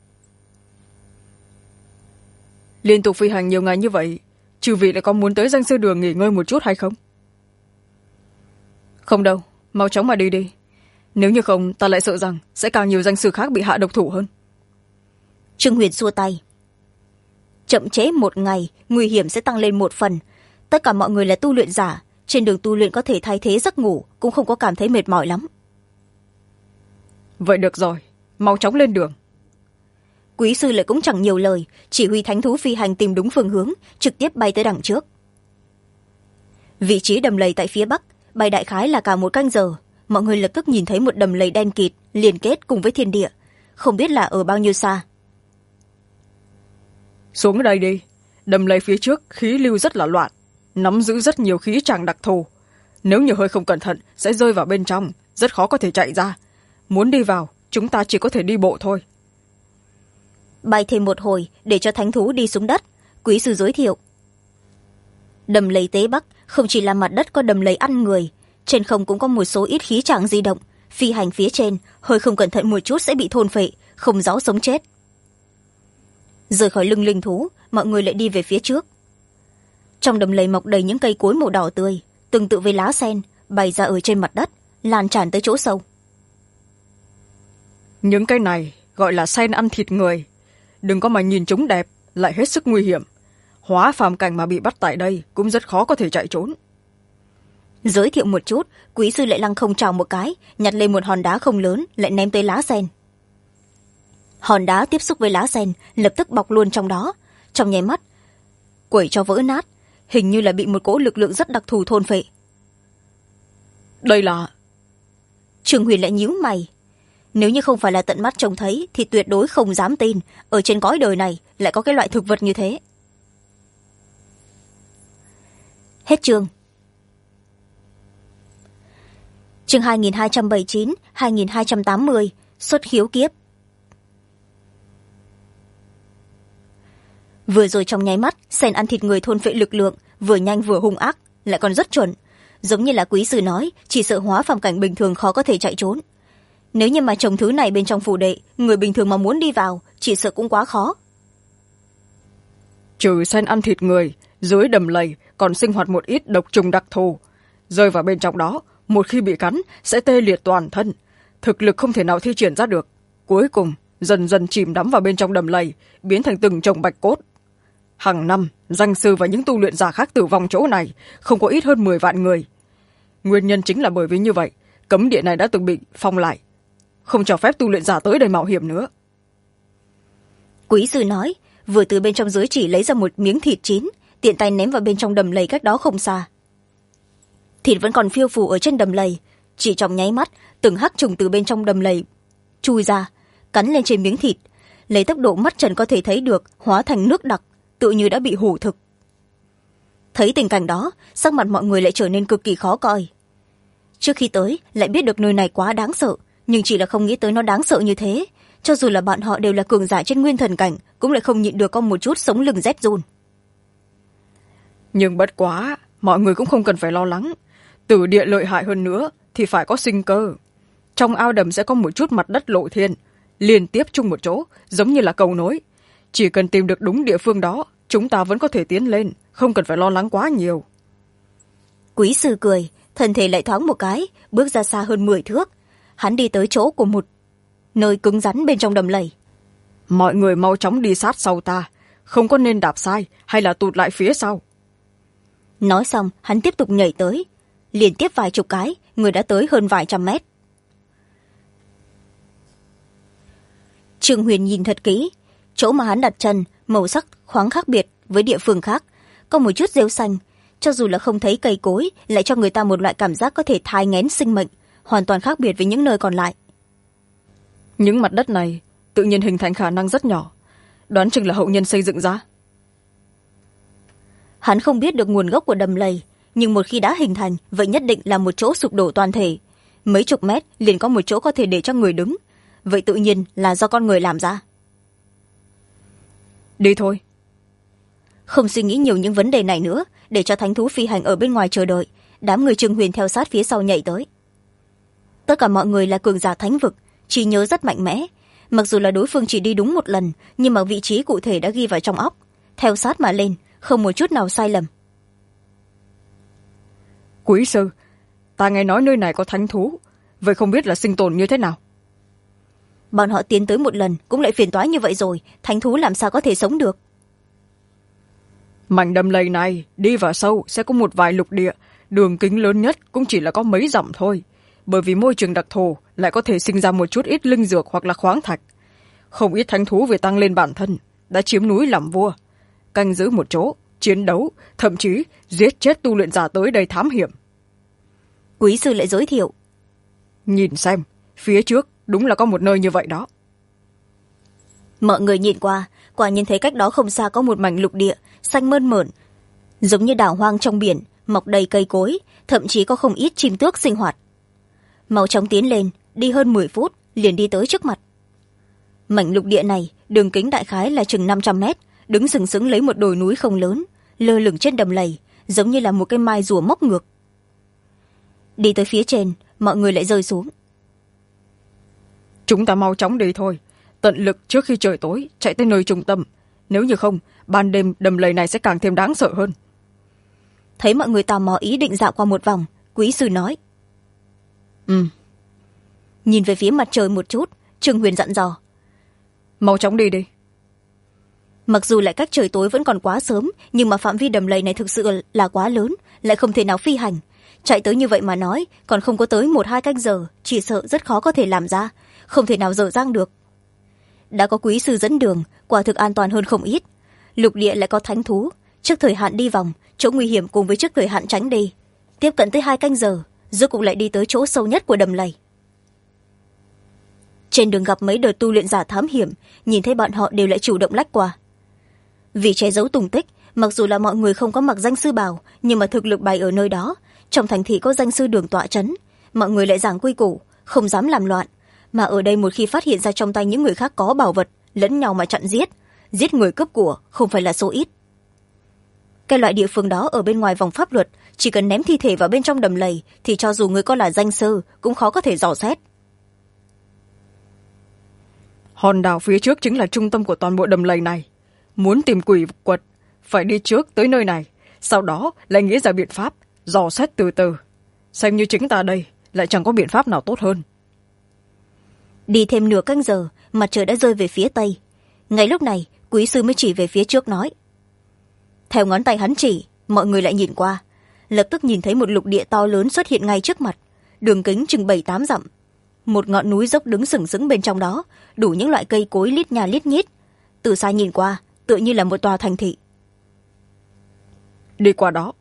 Liên tục phi hành nhiều ngày như vậy, chư vị lại có muốn tới danh sư đường nghỉ ngơi một chút hay không? Không đâu, mau chóng mà đi đi. Nếu như không, ta lại sợ rằng sẽ càng nhiều danh sư khác bị hạ độc thủ hơn. Trương Huyền xua tay. Chậm trễ một ngày, nguy hiểm sẽ tăng lên một phần. Tất cả mọi người là tu luyện giả, trên đường tu luyện có thể thay thế giấc ngủ, cũng không có cảm thấy mệt mỏi lắm. Vậy được rồi, mau chóng lên đường. Quý sư lại cũng chẳng nhiều lời, chỉ huy thánh thú phi hành tìm đúng phương hướng, trực tiếp bay tới đằng trước. Vị trí đầm lầy tại phía bắc, bay đại khái là cả một canh giờ. Mọi người lập tức nhìn thấy một đầm lầy đen kịt liên kết cùng với thiên địa, không biết là ở bao nhiêu xa. Xuống đây đi. Đầm lầy phía trước khí lưu rất là loạn, nắm giữ rất nhiều khí tràng đặc thù. Nếu như hơi không cẩn thận sẽ rơi vào bên trong, rất khó có thể chạy ra. Muốn đi vào, chúng ta chỉ có thể đi bộ thôi. Bay thêm một hồi để cho thánh thú đi xuống đất, quý sư giới thiệu. Đầm lầy Tế Bắc không chỉ là mặt đất có đầm lầy ăn người, trên không cũng có một số ít khí tràng di động, phi hành phía trên hơi không cẩn thận một chút sẽ bị thôn phệ, không rõ sống chết. Rời khỏi lưng linh thú, mọi người lại đi về phía trước. Trong đầm lầy mọc đầy những cây cối màu đỏ tươi, tương tự với lá sen, bày ra ở trên mặt đất, lan tràn tới chỗ sâu. Những cây này gọi là sen ăn thịt người. Đừng có mà nhìn chúng đẹp, lại hết sức nguy hiểm. Hóa phàm cảnh mà bị bắt tại đây cũng rất khó có thể chạy trốn. Giới thiệu một chút, quý sư lại lăng không trào một cái, nhặt lên một hòn đá không lớn, lại ném tới lá sen. Hòn đá tiếp xúc với lá sen, lập tức bọc luôn trong đó. Trong nháy mắt, quẩy cho vỡ nát, hình như là bị một cỗ lực lượng rất đặc thù thôn phệ. Đây là... Trường Huyền lại nhíu mày. Nếu như không phải là tận mắt trông thấy thì tuyệt đối không dám tin ở trên cõi đời này lại có cái loại thực vật như thế. Hết chương. Chương 2279, 2280, xuất khiếu kiếp. Vừa rồi trong nháy mắt, sen ăn thịt người thôn phệ lực lượng, vừa nhanh vừa hung ác, lại còn rất chuẩn. Giống như là quý sư nói, chỉ sợ hóa phàm cảnh bình thường khó có thể chạy trốn. Nếu như mà trồng thứ này bên trong phủ đệ, người bình thường mà muốn đi vào, chỉ sợ cũng quá khó. Trừ sen ăn thịt người, dưới đầm lầy còn sinh hoạt một ít độc trùng đặc thù. Rơi vào bên trong đó, một khi bị cắn, sẽ tê liệt toàn thân. Thực lực không thể nào thi triển ra được. Cuối cùng, dần dần chìm đắm vào bên trong đầm lầy, biến thành từng chồng bạch cốt. Hàng năm, danh sư và những tu luyện giả khác tử vong chỗ này, không có ít hơn 10 vạn người. Nguyên nhân chính là bởi vì như vậy, cấm địa này đã từng bị phong lại. Không cho phép tu luyện giả tới đây mạo hiểm nữa. Quý sư nói, vừa từ bên trong giới chỉ lấy ra một miếng thịt chín, tiện tay ném vào bên trong đầm lầy cách đó không xa. Thịt vẫn còn phiêu phù ở trên đầm lầy, chỉ trong nháy mắt từng hắc trùng từ bên trong đầm lầy chui ra, cắn lên trên miếng thịt, lấy tốc độ mắt trần có thể thấy được hóa thành nước đặc, tự như đã bị hủ thực. Thấy tình cảnh đó, sắc mặt mọi người lại trở nên cực kỳ khó coi. Trước khi tới lại biết được nơi này quá đáng sợ, nhưng chỉ là không nghĩ tới nó đáng sợ như thế. Cho dù là bọn họ đều là cường giả trên nguyên thần cảnh, cũng lại không nhịn được có một chút sống lưng rét run. Nhưng bất quá, mọi người cũng không cần phải lo lắng. Tử địa lợi hại hơn nữa thì phải có sinh cơ. Trong ao đầm sẽ có một chút mặt đất lộ thiên, liên tiếp chung một chỗ, giống như là cầu nối. Chỉ cần tìm được đúng địa phương đó, chúng ta vẫn có thể tiến lên, không cần phải lo lắng quá nhiều. Quý sư cười, thân thể lại thoáng một cái, bước ra xa hơn 10 thước. Hắn đi tới chỗ của một nơi cứng rắn bên trong đầm lầy. Mọi người mau chóng đi sát sau ta, không có nên đạp sai hay là tụt lại phía sau. Nói xong, hắn tiếp tục nhảy tới. Liên tiếp vài chục cái, người đã tới hơn vài trăm mét. Trương Huyền nhìn thật kỹ, chỗ mà hắn đặt chân, màu sắc khoáng khác biệt với địa phương khác, có một chút rêu xanh, cho dù là không thấy cây cối, lại cho người ta một loại cảm giác có thể thai nghén sinh mệnh, hoàn toàn khác biệt với những nơi còn lại. Những mặt đất này tự nhiên hình thành khả năng rất nhỏ, đoán chừng là hậu nhân xây dựng ra. Hắn không biết được nguồn gốc của đầm lầy, nhưng một khi đã hình thành, vậy nhất định là một chỗ sụp đổ toàn thể. Mấy chục mét liền có một chỗ có thể để cho người đứng, vậy tự nhiên là do con người làm ra. Đi thôi. Không suy nghĩ nhiều những vấn đề này nữa, để cho thánh thú phi hành ở bên ngoài chờ đợi, đám người Trương Huyền theo sát phía sau nhảy tới. Tất cả mọi người là cường giả thánh vực, trí nhớ rất mạnh mẽ. Mặc dù là đối phương chỉ đi đúng một lần, nhưng mà vị trí cụ thể đã ghi vào trong óc, theo sát mà lên, không một chút nào sai lầm. Quý sư, ta nghe nói nơi này có thánh thú, vậy không biết là sinh tồn như thế nào? Bọn họ tiến tới một lần cũng lại phiền toái như vậy rồi, thánh thú làm sao có thể sống được. Mảnh đầm lầy này đi vào sâu sẽ có một vài lục địa, đường kính lớn nhất cũng chỉ là có mấy dặm thôi, bởi vì môi trường đặc thù lại có thể sinh ra một chút ít linh dược hoặc là khoáng thạch. Không ít thánh thú về tăng lên bản thân đã chiếm núi làm vua, canh giữ một chỗ, chiến đấu, thậm chí giết chết tu luyện giả tới đây thám hiểm. Quý sư lại giới thiệu. Nhìn xem, phía trước đúng là có một nơi như vậy đó. Mọi người nhìn qua, quả nhìn thấy cách đó không xa có một mảnh lục địa xanh mơn mởn, giống như đảo hoang trong biển, mọc đầy cây cối, thậm chí có không ít chim tước sinh hoạt. Mau chóng tiến lên, đi hơn 10 phút liền đi tới trước mặt. Mảnh lục địa này đường kính đại khái là chừng 500 mét, đứng sừng sững lấy một đồi núi không lớn, lơ lửng trên đầm lầy, giống như là một cái mai rùa móc ngược. Đi tới phía trên, mọi người lại rơi xuống. Chúng ta mau chóng đi thôi, tận lực trước khi trời tối chạy tới nơi trung tâm, nếu như không ban đêm đầm lầy này sẽ càng thêm đáng sợ hơn. Thấy mọi người tò mò ý định dạo qua một vòng, quý sư nói. Nhìn về phía mặt trời một chút, Trương Huyền dặn dò. Mau chóng đi đi. Mặc dù lại cách trời tối vẫn còn quá sớm, nhưng mà phạm vi đầm lầy này thực sự là quá lớn, lại không thể nào phi hành. Chạy tới như vậy mà nói, còn không có tới 1-2 canh giờ, chỉ sợ rất khó có thể làm ra, không thể nào dở dang được. Đã có quý sư dẫn đường, quả thực an toàn hơn không ít. Lục địa lại có thánh thú, trước thời hạn đi vòng, chỗ nguy hiểm cùng với trước thời hạn tránh đi. Tiếp cận tới 2 canh giờ, rốt cũng lại đi tới chỗ sâu nhất của đầm lầy. Trên đường gặp mấy đợt tu luyện giả thám hiểm, nhìn thấy bọn họ đều lại chủ động lách qua. Vì che giấu tung tích, mặc dù là mọi người không có mặc danh sư bào, nhưng mà thực lực bày ở nơi đó, trong thành thị có danh sư đường tọa trấn, mọi người lại giảng quy củ, không dám làm loạn. Mà ở đây một khi phát hiện ra trong tay những người khác có bảo vật, lẫn nhau mà chặn giết người cướp của không phải là số ít. Cái loại địa phương đó ở bên ngoài vòng pháp luật, chỉ cần ném thi thể vào bên trong đầm lầy thì cho dù người có là danh sư cũng khó có thể dò xét. Hòn đảo phía trước chính là trung tâm của toàn bộ đầm lầy này. Muốn tìm quỷ quật phải đi trước tới nơi này, sau đó lại nghĩ ra biện pháp dò xét từ từ. Xem như chính ta đây lại chẳng có biện pháp nào tốt hơn. Đi thêm nửa canh giờ, mặt trời đã rơi về phía tây. Ngay lúc này quý sư mới chỉ về phía trước nói. Theo ngón tay hắn chỉ, mọi người lại nhìn qua, lập tức nhìn thấy một lục địa to lớn xuất hiện ngay trước mặt, đường kính chừng 7-8 dặm. Một ngọn núi dốc đứng sừng sững bên trong đó, đủ những loại cây cối lít nhà lít nhít. Từ xa nhìn qua, tựa như là một tòa thành thị. Đi qua đó.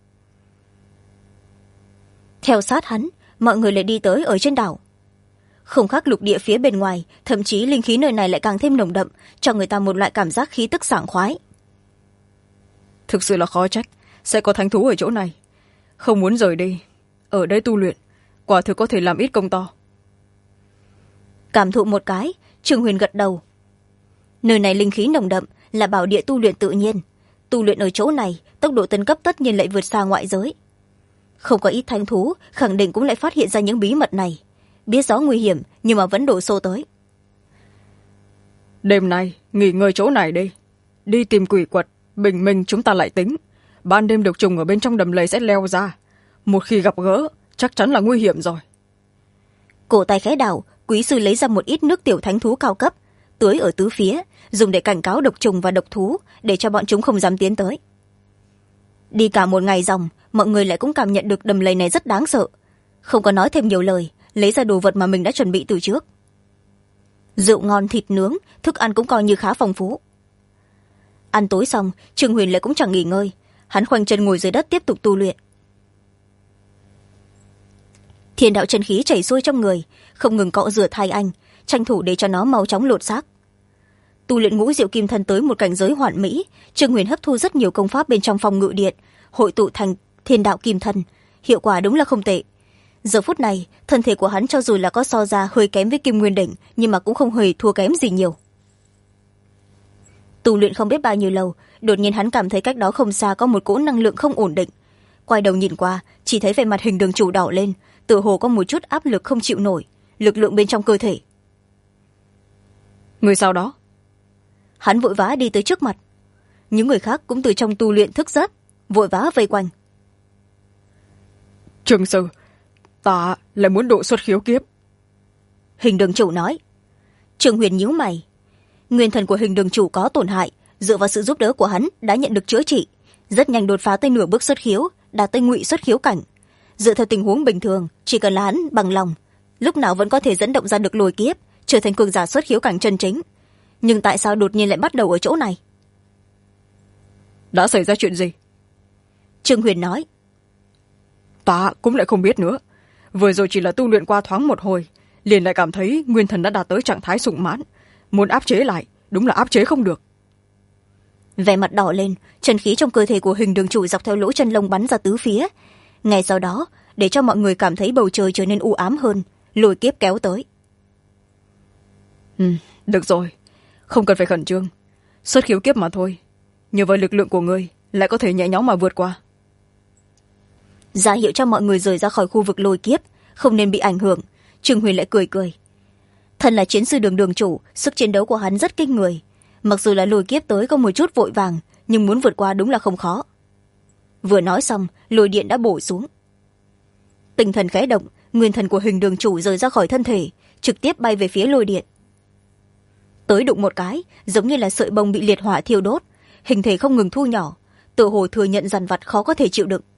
Theo sát hắn, mọi người lại đi tới ở trên đảo. Không khác lục địa phía bên ngoài, thậm chí linh khí nơi này lại càng thêm nồng đậm, cho người ta một loại cảm giác khí tức sảng khoái. Thực sự là khó trách sẽ có thánh thú ở chỗ này. Không muốn rời đi, ở đây tu luyện, quả thực có thể làm ít công to. Cảm thụ một cái, Trương Huyền gật đầu. Nơi này linh khí nồng đậm, là bảo địa tu luyện tự nhiên. Tu luyện ở chỗ này, tốc độ tấn cấp tất nhiên lại vượt xa ngoại giới. Không có ít thánh thú, khẳng định cũng lại phát hiện ra những bí mật này. Biết rõ nguy hiểm, nhưng mà vẫn đổ xô tới. Đêm nay, nghỉ ngơi chỗ này đi. Đi tìm quỷ quật, bình minh chúng ta lại tính. Ban đêm độc trùng ở bên trong đầm lầy sẽ leo ra. Một khi gặp gỡ, chắc chắn là nguy hiểm rồi. Cổ tay khẽ đảo, quý sư lấy ra một ít nước tiểu thánh thú cao cấp, tưới ở tứ phía, dùng để cảnh cáo độc trùng và độc thú, để cho bọn chúng không dám tiến tới. Đi cả một ngày dòng, mọi người lại cũng cảm nhận được đầm lầy này rất đáng sợ. Không có nói thêm nhiều lời, lấy ra đồ vật mà mình đã chuẩn bị từ trước. Rượu ngon, thịt nướng, thức ăn cũng coi như khá phong phú. Ăn tối xong, Trương Huyền lại cũng chẳng nghỉ ngơi. Hắn khoanh chân ngồi dưới đất tiếp tục tu luyện. Thiên đạo chân khí chảy xuôi trong người, không ngừng cọ rửa thai anh, tranh thủ để cho nó mau chóng lột xác. Tu luyện ngũ diệu kim thân tới một cảnh giới hoàn mỹ, Trương Huyền hấp thu rất nhiều công pháp bên trong phòng ngự điện, hội tụ thành thiên đạo kim thân, hiệu quả đúng là không tệ. Giờ phút này, thân thể của hắn cho dù là có so ra hơi kém với Kim Nguyên Đỉnh, nhưng mà cũng không hề thua kém gì nhiều. Tu luyện không biết bao nhiêu lâu, đột nhiên hắn cảm thấy cách đó không xa có một cỗ năng lượng không ổn định. Quay đầu nhìn qua, chỉ thấy vẻ mặt Hình Đường Chủ đỏ lên, tựa hồ có một chút áp lực không chịu nổi, lực lượng bên trong cơ thể. Người sau đó? Hắn vội vã đi tới trước mặt. Những người khác cũng từ trong tu luyện thức giấc, vội vã vây quanh. Trương sư, ta lại muốn độ xuất khiếu kiếp. Hình Đường Chủ nói. Trương Huyền nhíu mày. Nguyên thần của Hình Đường Chủ có tổn hại, dựa vào sự giúp đỡ của hắn đã nhận được chữa trị, rất nhanh đột phá tới nửa bước xuất khiếu, đạt tới ngụy xuất khiếu cảnh. Dựa theo tình huống bình thường, chỉ cần là hắn bằng lòng, lúc nào vẫn có thể dẫn động ra được lôi kiếp, trở thành cường giả xuất khiếu cảnh chân chính. Nhưng tại sao đột nhiên lại bắt đầu ở chỗ này? Đã xảy ra chuyện gì? Trương Huyền nói. Ta cũng lại không biết nữa. Vừa rồi chỉ là tu luyện qua thoáng một hồi, liền lại cảm thấy nguyên thần đã đạt tới trạng thái sung mãn. Muốn áp chế lại, đúng là áp chế không được. Vẻ mặt đỏ lên, chân khí trong cơ thể của Hình Đường Chủ dọc theo lỗ chân lông bắn ra tứ phía. Ngay sau đó, để cho mọi người cảm thấy bầu trời trở nên u ám hơn, lôi kiếp kéo tới. Được rồi, không cần phải khẩn trương. Xuất khiếu kiếp mà thôi. Nhờ vào lực lượng của ngươi, lại có thể nhẹ nhõm mà vượt qua. Ra hiệu cho mọi người rời ra khỏi khu vực lôi kiếp, không nên bị ảnh hưởng. Trương Huyền lại cười cười. Thân là chiến sư Đường Chủ, sức chiến đấu của hắn rất kinh người. Mặc dù là lôi kiếp tới có một chút vội vàng, nhưng muốn vượt qua đúng là không khó. Vừa nói xong, lôi điện đã bổ xuống. Tinh thần khẽ động, nguyên thần của Hình Đường Chủ rời ra khỏi thân thể, trực tiếp bay về phía lôi điện. Tới đụng một cái, giống như là sợi bông bị liệt hỏa thiêu đốt, hình thể không ngừng thu nhỏ, tựa hồ thừa nhận dằn vặt khó có thể chịu đựng.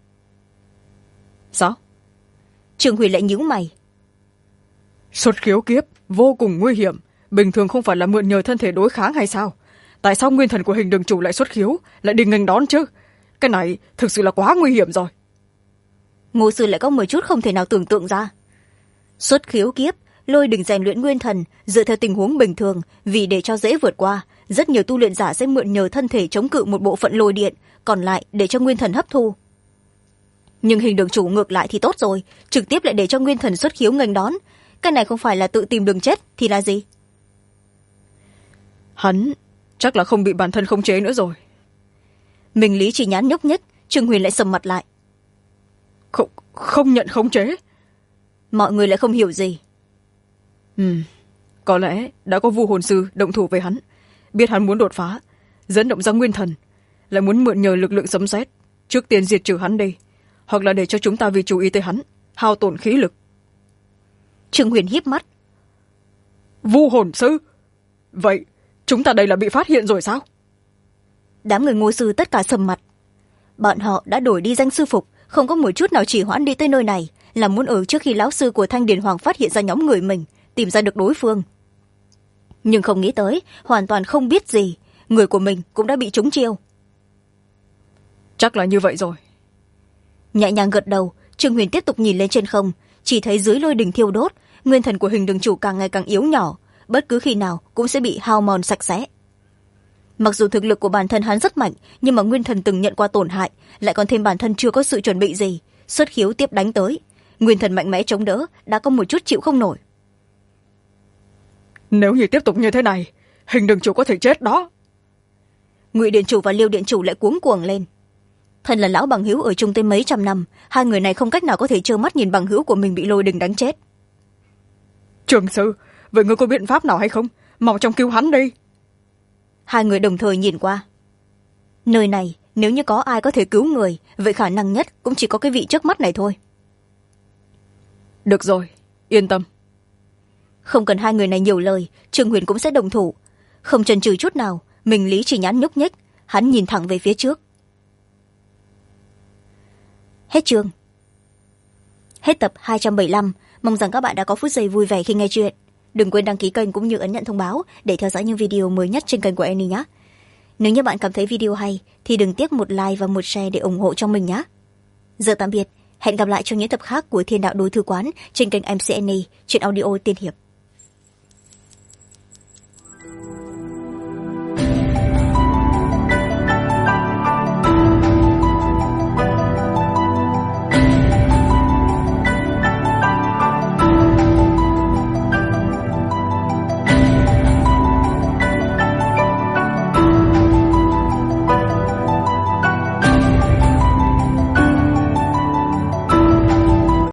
Sao? Trương Huyền lại nhíu mày. Xuất khiếu kiếp vô cùng nguy hiểm, bình thường không phải là mượn nhờ thân thể đối kháng hay sao? Tại sao nguyên thần của Hình Đường Chủ lại xuất khiếu, lại đi nghênh đón chứ? Cái này thực sự là quá nguy hiểm rồi. Ngô sư lại có một chút không thể nào tưởng tượng ra. Xuất khiếu kiếp, lôi đỉnh rèn luyện nguyên thần, dựa theo tình huống bình thường, vì để cho dễ vượt qua, rất nhiều tu luyện giả sẽ mượn nhờ thân thể chống cự một bộ phận lôi điện, còn lại để cho nguyên thần hấp thu. Nhưng Hình Đường Chủ ngược lại thì tốt rồi, trực tiếp lại để cho nguyên thần xuất khiếu nghênh đón. Cái này không phải là tự tìm đường chết thì là gì? Hắn chắc là không bị bản thân khống chế nữa rồi. Mình lý chỉ nhán nhúc nhích, Trương Huyền lại sầm mặt lại. Không nhận khống chế? Mọi người lại không hiểu gì. Có lẽ đã có Vu Hồn Sư động thủ với hắn, biết hắn muốn đột phá, dẫn động ra nguyên thần, lại muốn mượn nhờ lực lượng sấm sét, trước tiên diệt trừ hắn đi, hoặc là để cho chúng ta vì chú ý tới hắn, hao tổn khí lực. Trương Huyền híp mắt. Vu Hồn Sư? Vậy chúng ta đây là bị phát hiện rồi sao? Đám người Ngô sư tất cả sầm mặt. Bọn họ đã đổi đi danh sư phục, không có một chút nào trì hoãn đi tới nơi này, là muốn ở trước khi lão sư của Thanh Điền Hoàng phát hiện ra nhóm người mình, tìm ra được đối phương. Nhưng không nghĩ tới, hoàn toàn không biết gì, người của mình cũng đã bị trúng chiêu. Chắc là như vậy rồi. Nhẹ nhàng gật đầu, Trương Huyền tiếp tục nhìn lên trên không, chỉ thấy dưới lôi đình thiêu đốt, nguyên thần của hình đường chủ càng ngày càng yếu nhỏ, bất cứ khi nào cũng sẽ bị hao mòn sạch sẽ. Mặc dù thực lực của bản thân hắn rất mạnh, nhưng mà nguyên thần từng nhận qua tổn hại, lại còn thêm bản thân chưa có sự chuẩn bị gì, xuất khiếu tiếp đánh tới, nguyên thần mạnh mẽ chống đỡ đã có một chút chịu không nổi. Nếu như tiếp tục như thế này, hình đường chủ có thể chết đó. Ngụy điện chủ và Liêu điện chủ lại cuống cuồng lên. Thân là lão bằng hữu ở chung tới mấy trăm năm, hai người này không cách nào có thể trơ mắt nhìn bằng hữu của mình bị lôi đình đánh chết. Trường sư, vậy ngươi có biện pháp nào hay không? Mau chóng cứu hắn đi. Hai người đồng thời nhìn qua. Nơi này nếu như có ai có thể cứu người, vậy khả năng nhất cũng chỉ có cái vị trước mắt này thôi. Được rồi, yên tâm. Không cần hai người này nhiều lời, Trương Huyền cũng sẽ đồng thủ. Không chần chừ chút nào, mình Lý chỉ nhắn nhúc nhích, hắn nhìn thẳng về phía trước. Hết chương. Hết tập 275. Mong rằng các bạn đã có phút giây vui vẻ khi nghe chuyện. Đừng quên đăng ký kênh cũng như ấn nhận thông báo để theo dõi những video mới nhất trên kênh của Annie nhé. Nếu như bạn cảm thấy video hay thì đừng tiếc một like và một share để ủng hộ cho mình nhé. Giờ tạm biệt, hẹn gặp lại trong những tập khác của Thiên Đạo Đối Thư Quán trên kênh MC Annie, chuyện audio tiên hiệp.